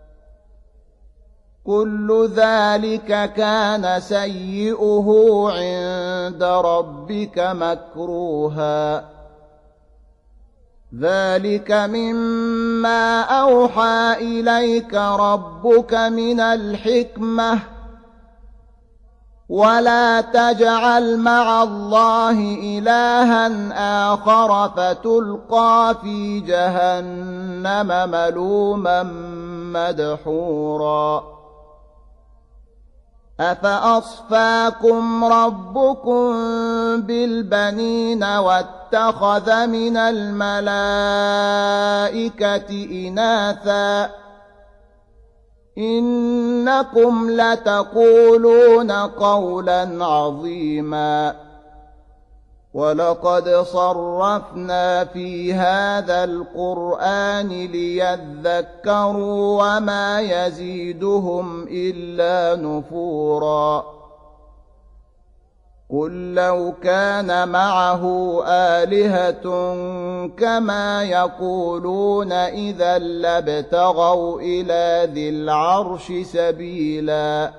كل ذلك كان سيئه عند ربك مكروها ذلك مما أوحى إليك ربك من الحكمة ولا تجعل مع الله إلها آخر فتلقى في جهنم ملوما مدحورا أفأصفاكم ربكم بالبنين واتخذ من الملائكة إناثا إنكم لتقولون قولا عظيما ولقد صرفنا في هذا القرآن ليذكروا وما يزيدهم إلا نفورا قل لو كان معه آلهة كما يقولون إذا لابتغوا إلى ذي العرش سبيلا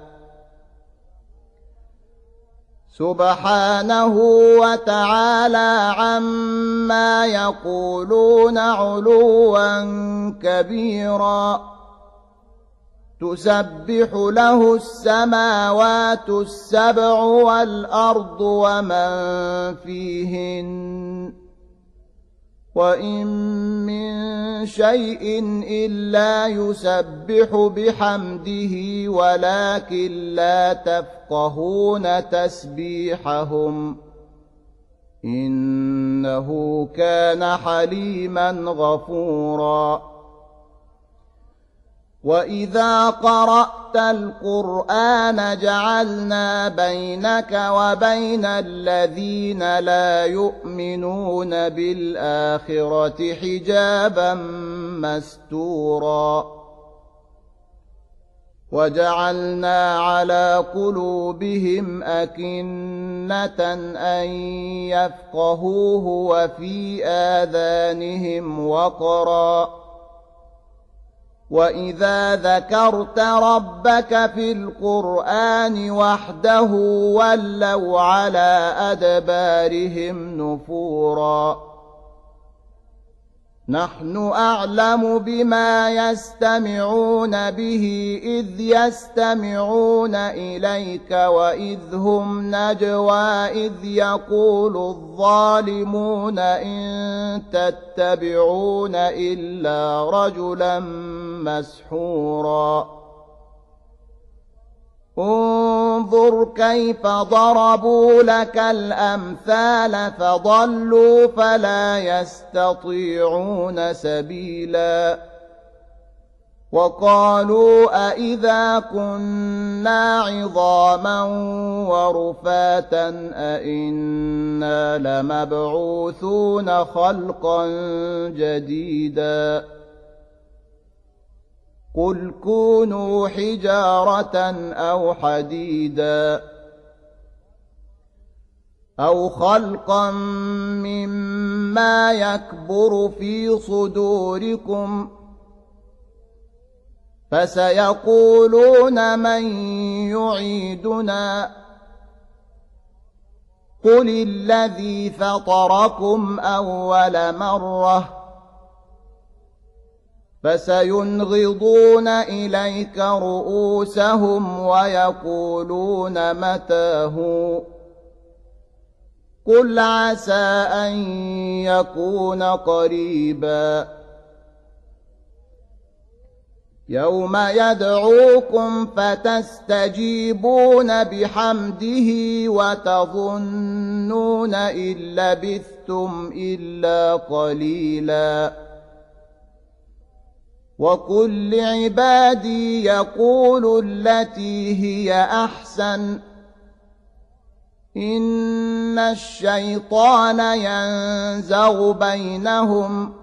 سبحانه وتعالى عما يقولون علوا كبيرا تسبح له السماوات السبع والأرض ومن فيهن وإن من شيء إلا يسبح بحمده ولكن لا تفقهون تسبيحهم إنه كان حليما غفورا وإذا قرأت القرآن جعلنا بينك وبين الذين لا يؤمنون بالآخرة حجابا مستورا وجعلنا على قلوبهم أكنة أن يفقهوه وفي آذانهم وقرا وإذا ذكرت ربك في القرآن وحده ولوا على أدبارهم نفورا نحن أعلم بما يستمعون به إذ يستمعون إليك وإذ هم نجوى إذ يقول الظالمون إن تتبعون إلا رجلا مسحورا انظر كيف ضربوا لك الأمثال فضلوا فلا يستطيعون سبيلا وقالوا أئذا كنا عظاما ورفاتا أئنا لمبعوثون خلقا جديدا قل كونوا حجارة أو حديدا أو خلقا مما يكبر في صدوركم فسيقولون من يعيدنا قل الذي فطركم أول مرة فسينغضون إليك رؤوسهم ويقولون متى هو قل عسى أن يكون قريبا يوم يدعوكم فتستجيبون بحمده وتظنون إن لبثتم إلا قليلا وقل لعبادي يقولوا التي هي أحسن إن الشيطان ينزغ بينهم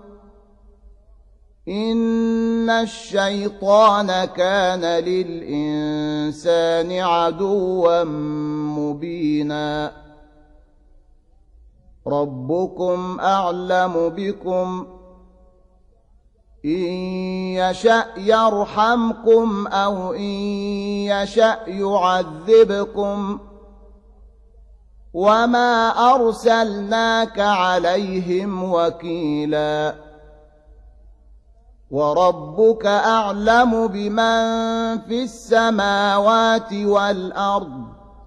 إن الشيطان كان للإنسان عدوا مبينا ربكم أعلم بكم إن يشأ يرحمكم أو إن يشأ يعذبكم وما أرسلناك عليهم وكيلا وربك أعلم بمن في السماوات والأرض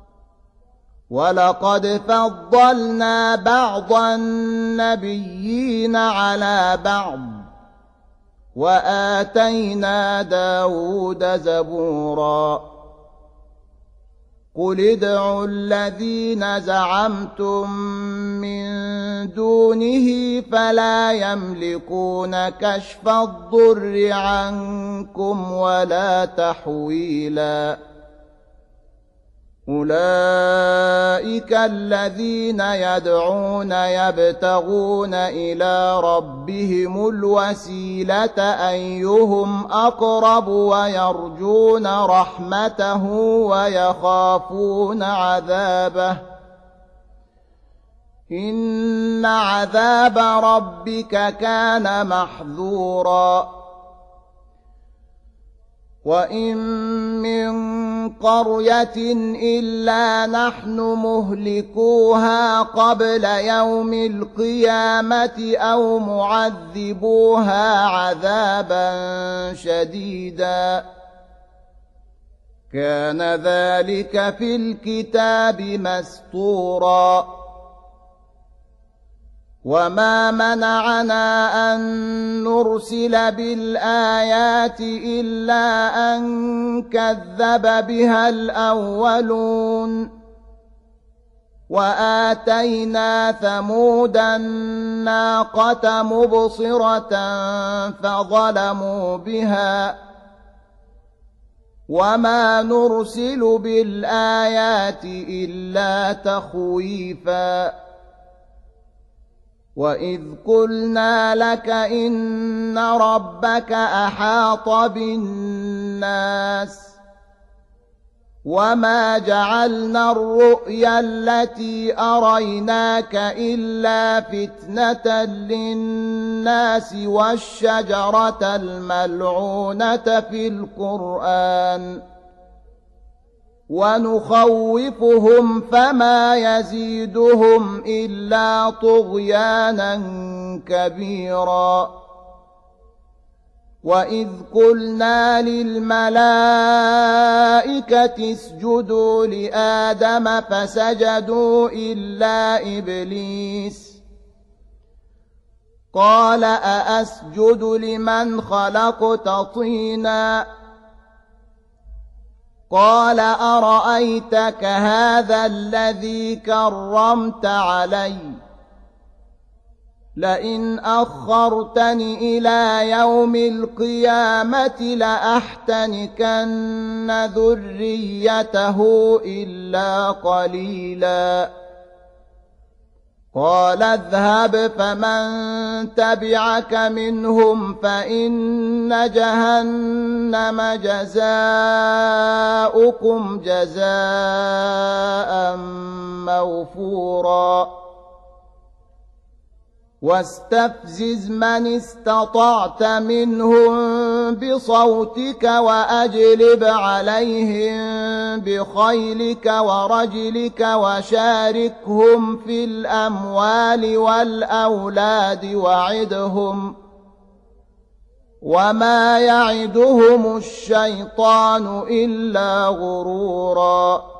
ولقد فضلنا بعض النبيين على بعض وآتينا داود زبورا قل ادعوا الذين زعمتم من دونه فلا يملكون كشف الضر عنكم ولا تحويلا أولئك الذين يدعون يبتغون إلى ربهم الوسيلة أيهم أقرب ويرجون رحمته ويخافون عذابه إن عذاب ربك كان محذورا وإن من قرية إلا نحن مهلكوها قبل يوم القيامة أو معذبوها عذابا شديدا كان ذلك في الكتاب مسطورا وما منعنا أن نرسل بالآيات إلا أن كذب بها الأولون وآتينا ثمود الناقة مبصرة فظلموا بها وما نرسل بالآيات إلا تخويفا وإذ قلنا لك إن ربك أحاط بالناس وما جعلنا الرؤيا التي أريناك إلا فتنة للناس والشجرة الملعونة في القرآن ونخوفهم فما يزيدهم إلا طغيانا كبيرا وإذ قلنا للملائكة اسجدوا لآدم فسجدوا إلا إبليس قال أأسجد لمن خلقت طينا قال أرأيتك هذا الذي كرمت علي لئن أخرتني إلى يوم القيامة لأحتنكن ذريته إلا قليلا قال اذهب فمن تبعك منهم فإن جهنم جزاؤكم جزاء موفورا واستفزز من استطعت منهم بصوتك وأجلب عليهم بخيلك ورجلك وشاركهم في الأموال والأولاد وعدهم وما يعدهم الشيطان إلا غرورا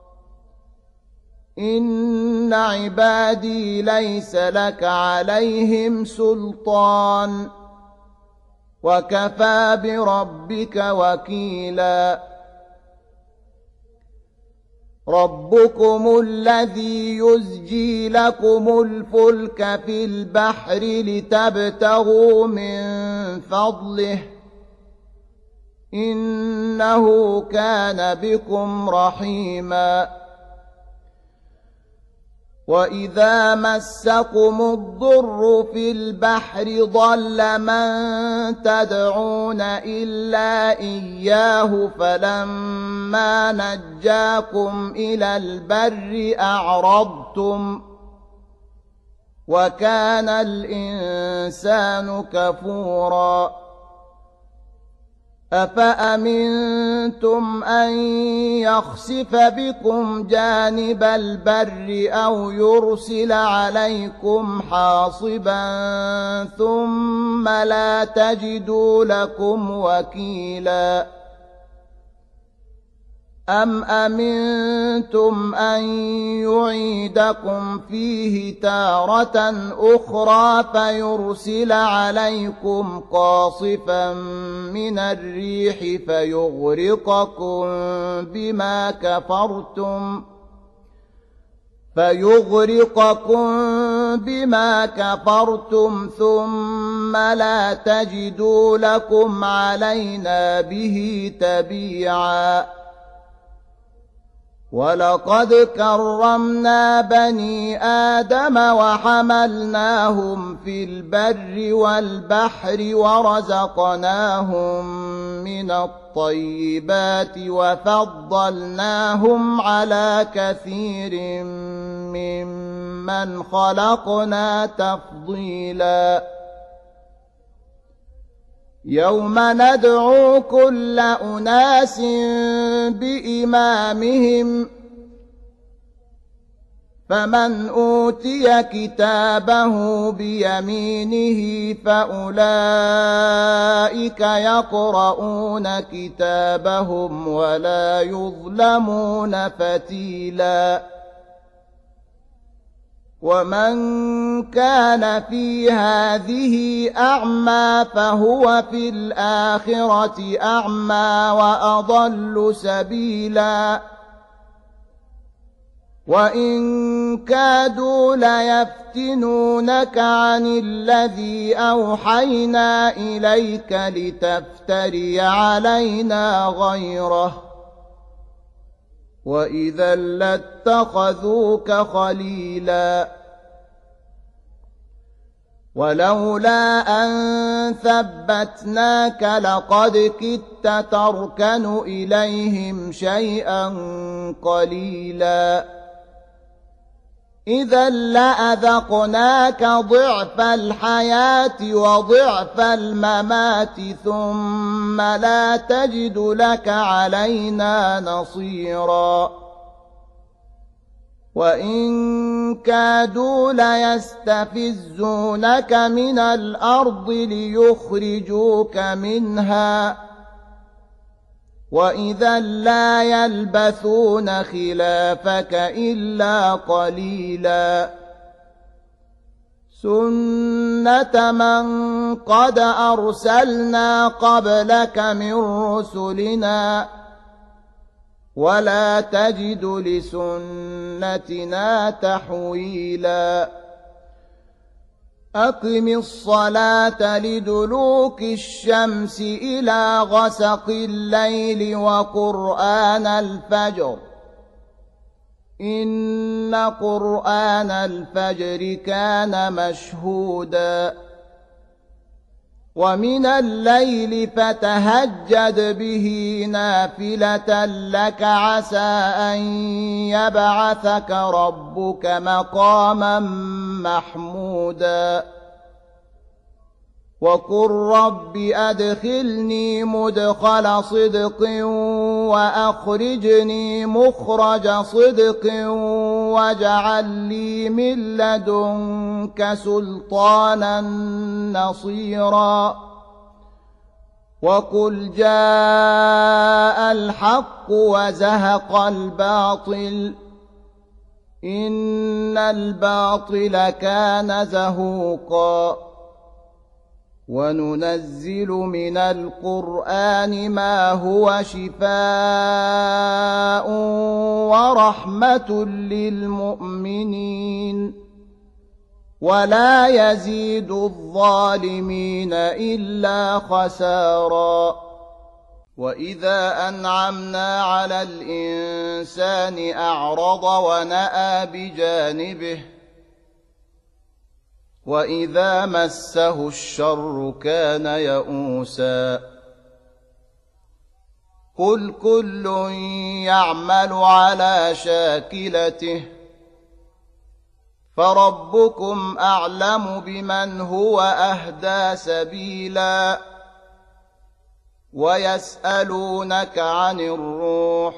إن عبادي ليس لك عليهم سلطان وكفى بربك وكيلا ربكم الذي يزجي لكم الفلك في البحر لتبتغوا من فضله إنه كان بكم رحيما وإذا مسكم الضر في البحر ضل من تدعون إلا إياه فلما نجاكم إلى البر أعرضتم وكان الإنسان كفورا أفأمنتم أن يخسف بكم جانب البر أو يرسل عليكم حاصبا ثم لا تجدوا لكم وكيلا أم أمنتم أن يعيدكم فيه تارة أخرى فيرسل عليكم قاصفا من الريح فيغرقكم بما كفرتم فيغرقكم بما كفرتم ثم لا تجدوا لكم علينا به تبيعا ولقد كرمنا بني آدم وحملناهم في البر والبحر ورزقناهم من الطيبات وفضلناهم على كثير ممن خلقنا تفضيلا يوم ندعو كل أناس بإمامهم فمن أوتي كتابه بيمينه فأولئك يقرؤون كتابهم ولا يظلمون فتيلا ومن كان في هذه أعمى فهو في الآخرة أعمى وأضل سبيلا وإن كادوا ليفتنونك عن الذي أوحينا إليك لتفتري علينا غيره وإذا لاتخذوك خليلا ولولا أن ثبتناك لقد كدت تركن إليهم شيئا قليلا إذا لأذقناك ضعف الحياة وضعف الممات ثم لا تجد لك علينا نصيرا وإن كادوا ليستفزونك من الأرض ليخرجوك منها وإذا لا يلبثون خلافك إلا قليلا سنة من قد أرسلنا قبلك من رسلنا ولا تجد لسنتنا تحويلا أقم الصلاة لدلوك الشمس إلى غسق الليل وقرآن الفجر إن قرآن الفجر كان مشهودا ومن الليل فتهجد به نافلة لك عسى أن يبعثك ربك مقاما محمودا وقل رب أدخلني مدخل صدق وأخرجني مخرج صدق واجعل لي من لدنك سلطانا نصيرا وقل جاء الحق وزهق الباطل إن الباطل كان زهوقا وننزل من القرآن ما هو شفاء ورحمة للمؤمنين ولا يزيد الظالمين إلا خسارا وإذا أنعمنا على الإنسان أعرض ونأى بجانبه وإذا مسه الشر كان يئوسا قل كل يعمل على شاكلته فربكم أعلم بمن هو أهدى سبيلا ويسألونك عن الروح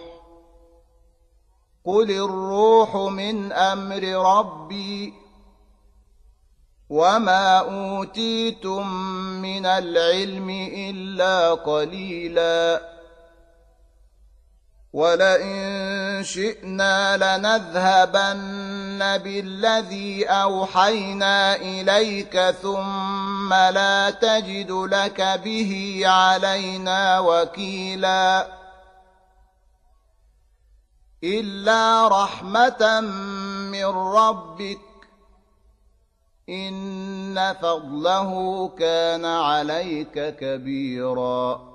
قل الروح من أمر ربي وما أوتيتم من العلم إلا قليلا ولئن شئنا لنذهبن بالذي أوحينا إليك ثم لا تجد لك به علينا وكيلا إلا رحمة من ربك إن فضله كان عليك كبيرا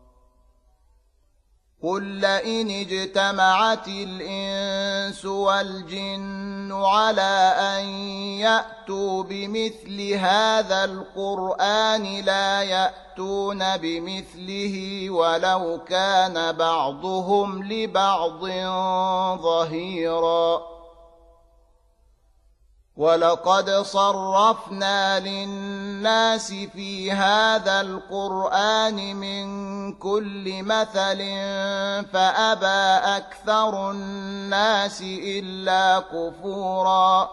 قل لئن اجتمعت الإنس والجن على أن يأتوا بمثل هذا القرآن لا يأتون بمثله ولو كان بعضهم لبعض ظهيرا ولقد صرفنا للناس في هذا القرآن من كل مثل فأبى أكثر الناس إلا كفورا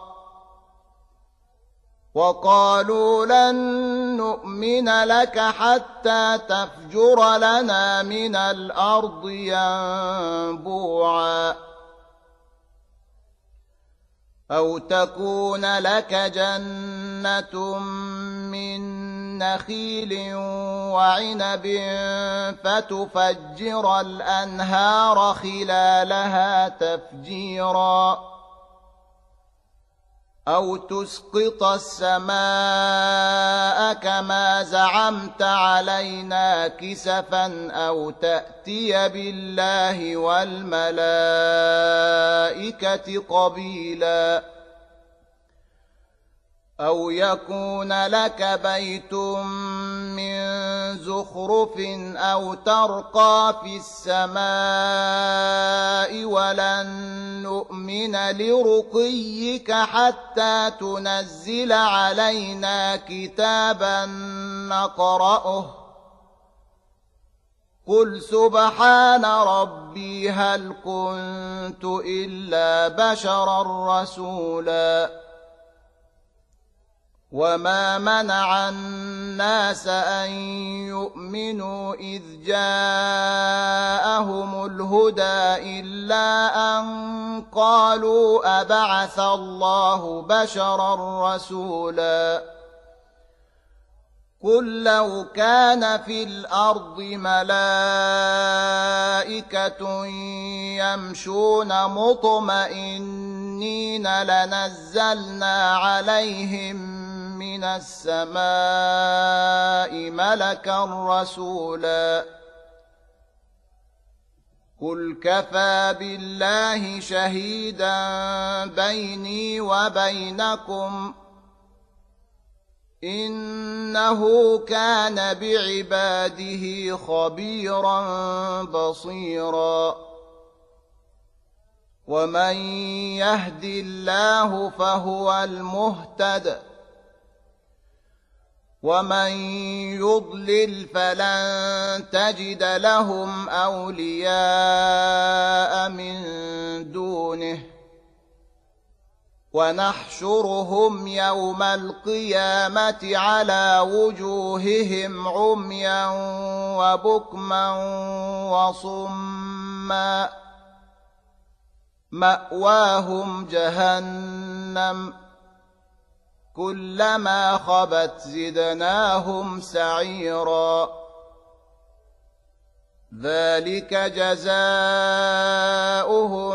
وقالوا لن نؤمن لك حتى تفجر لنا من الأرض ينبوعا أو تكون لك جنة من نخيل وعنب فتفجر الأنهار خلالها تفجيرا أو تسقط السماء كما زعمت علينا كسفا أو تأتي بالله والملائكة قبيلا أو يكون لك بيت من زخرف أو ترقى في السماء ولن نؤمن لرقيك حتى تنزل علينا كتابا نقرأه قل سبحان ربي هل كنت إلا بشرا رسولا وما منع الناس أن يؤمنوا إذ جاءهم الهدى إلا أن قالوا أبعث الله بشرا رسولا قل لو كان في الأرض ملائكة يمشون مطمئنين لنزلنا عليهم من السماء ملكا رسولا قل كفى بالله شهيدا بيني وبينكم إنه كان بعباده خبيرا بصيرا ومن يهد الله فهو المهتد ومن يضلل فلن تجد لهم أولياء من دونه ونحشرهم يوم القيامة على وجوههم عميا وبكما وصما مأواهم جهنم كلما خبت زدناهم سعيرا ذلك جزاؤهم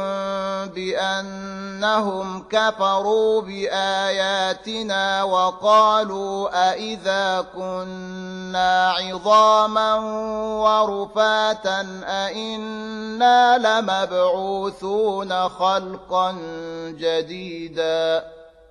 بأنهم كفروا بآياتنا وقالوا أئذا كنا عظاما ورفاتا أئنا لمبعوثون خلقا جديدا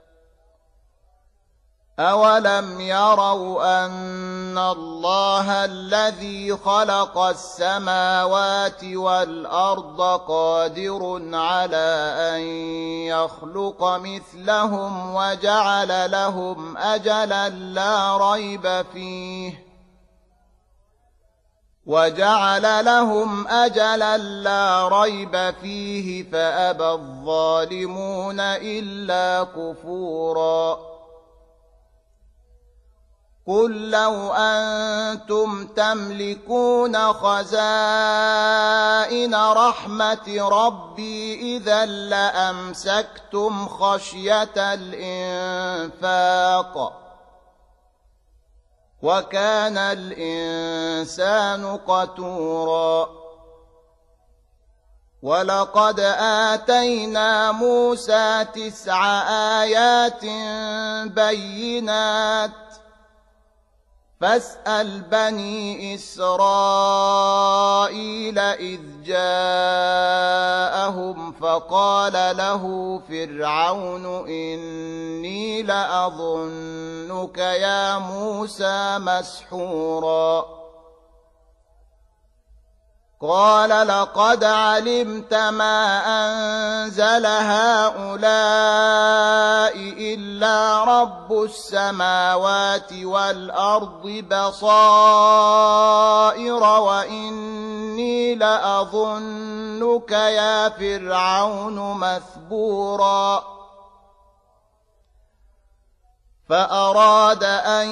أولم يروا أن الله الذي خلق السماوات والأرض قادر على أن يخلق مثلهم وجعل لهم أجلا لا ريب فيه وجعل لهم أجلا لا ريب فيه فأبى الظالمون إلا كفورا قل لو أنتم تملكون خزائن رحمة ربي إذا لأمسكتم خشية الإنفاق وكان الإنسان قتورا ولقد آتينا موسى تسع آيات بينات فاسأل بني إسرائيل إذ جاءهم فقال له فرعون إني لأظنك يا موسى مسحورا قال لقد علمت ما أنزل هؤلاء إلا رب السماوات والأرض بصائر وإني لأظنك يا فرعون مثبورا فأراد أن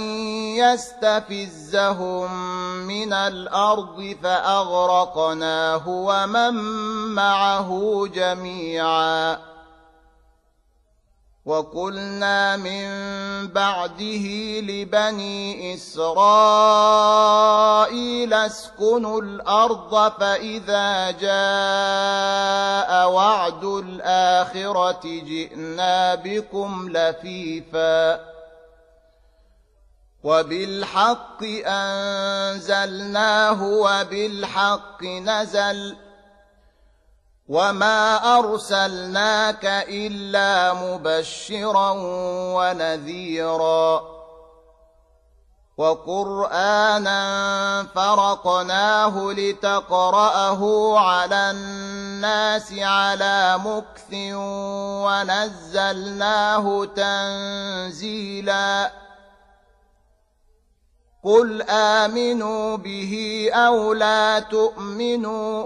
يستفزهم من الأرض فأغرقناه ومن معه جميعا وقلنا من بعده لبني إسرائيل اسكنوا الأرض فإذا جاء وعد الآخرة جئنا بكم لفيفا وبالحق أنزلناه وبالحق نزل وما أرسلناك إلا مبشرا ونذيرا وقرآنا فرقناه لتقرأه على الناس على مكث ونزلناه تنزيلا قل آمنوا به أو لا تؤمنوا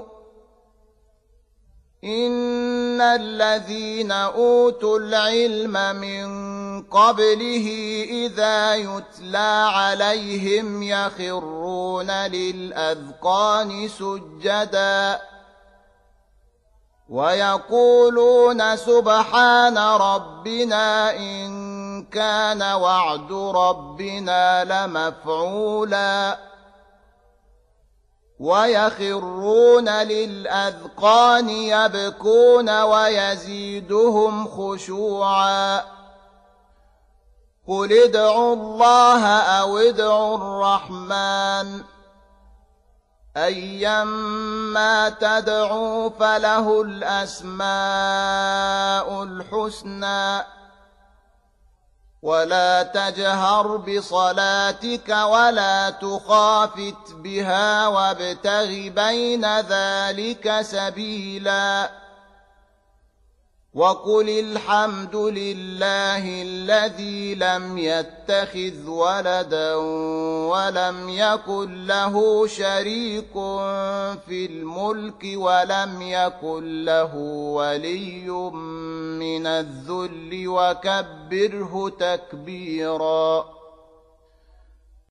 إن الذين أوتوا العلم من قبله إذا يتلى عليهم يخرون للأذقان سجدا ويقولون سبحان ربنا إن كان وعد ربنا لمفعولا ويخرون للأذقان يبكون ويزيدهم خشوعا قل ادعوا الله أو ادعوا الرحمن أيما تدعوا فله الأسماء الحسنى ولا تجهر بصلاتك ولا تخافت بها وابتغ بين ذلك سبيلا وقل الحمد لله الذي لم يتخذ ولدا ولم يكن له شريك في الملك ولم يكن له ولي من الذل وكبره تكبيرا.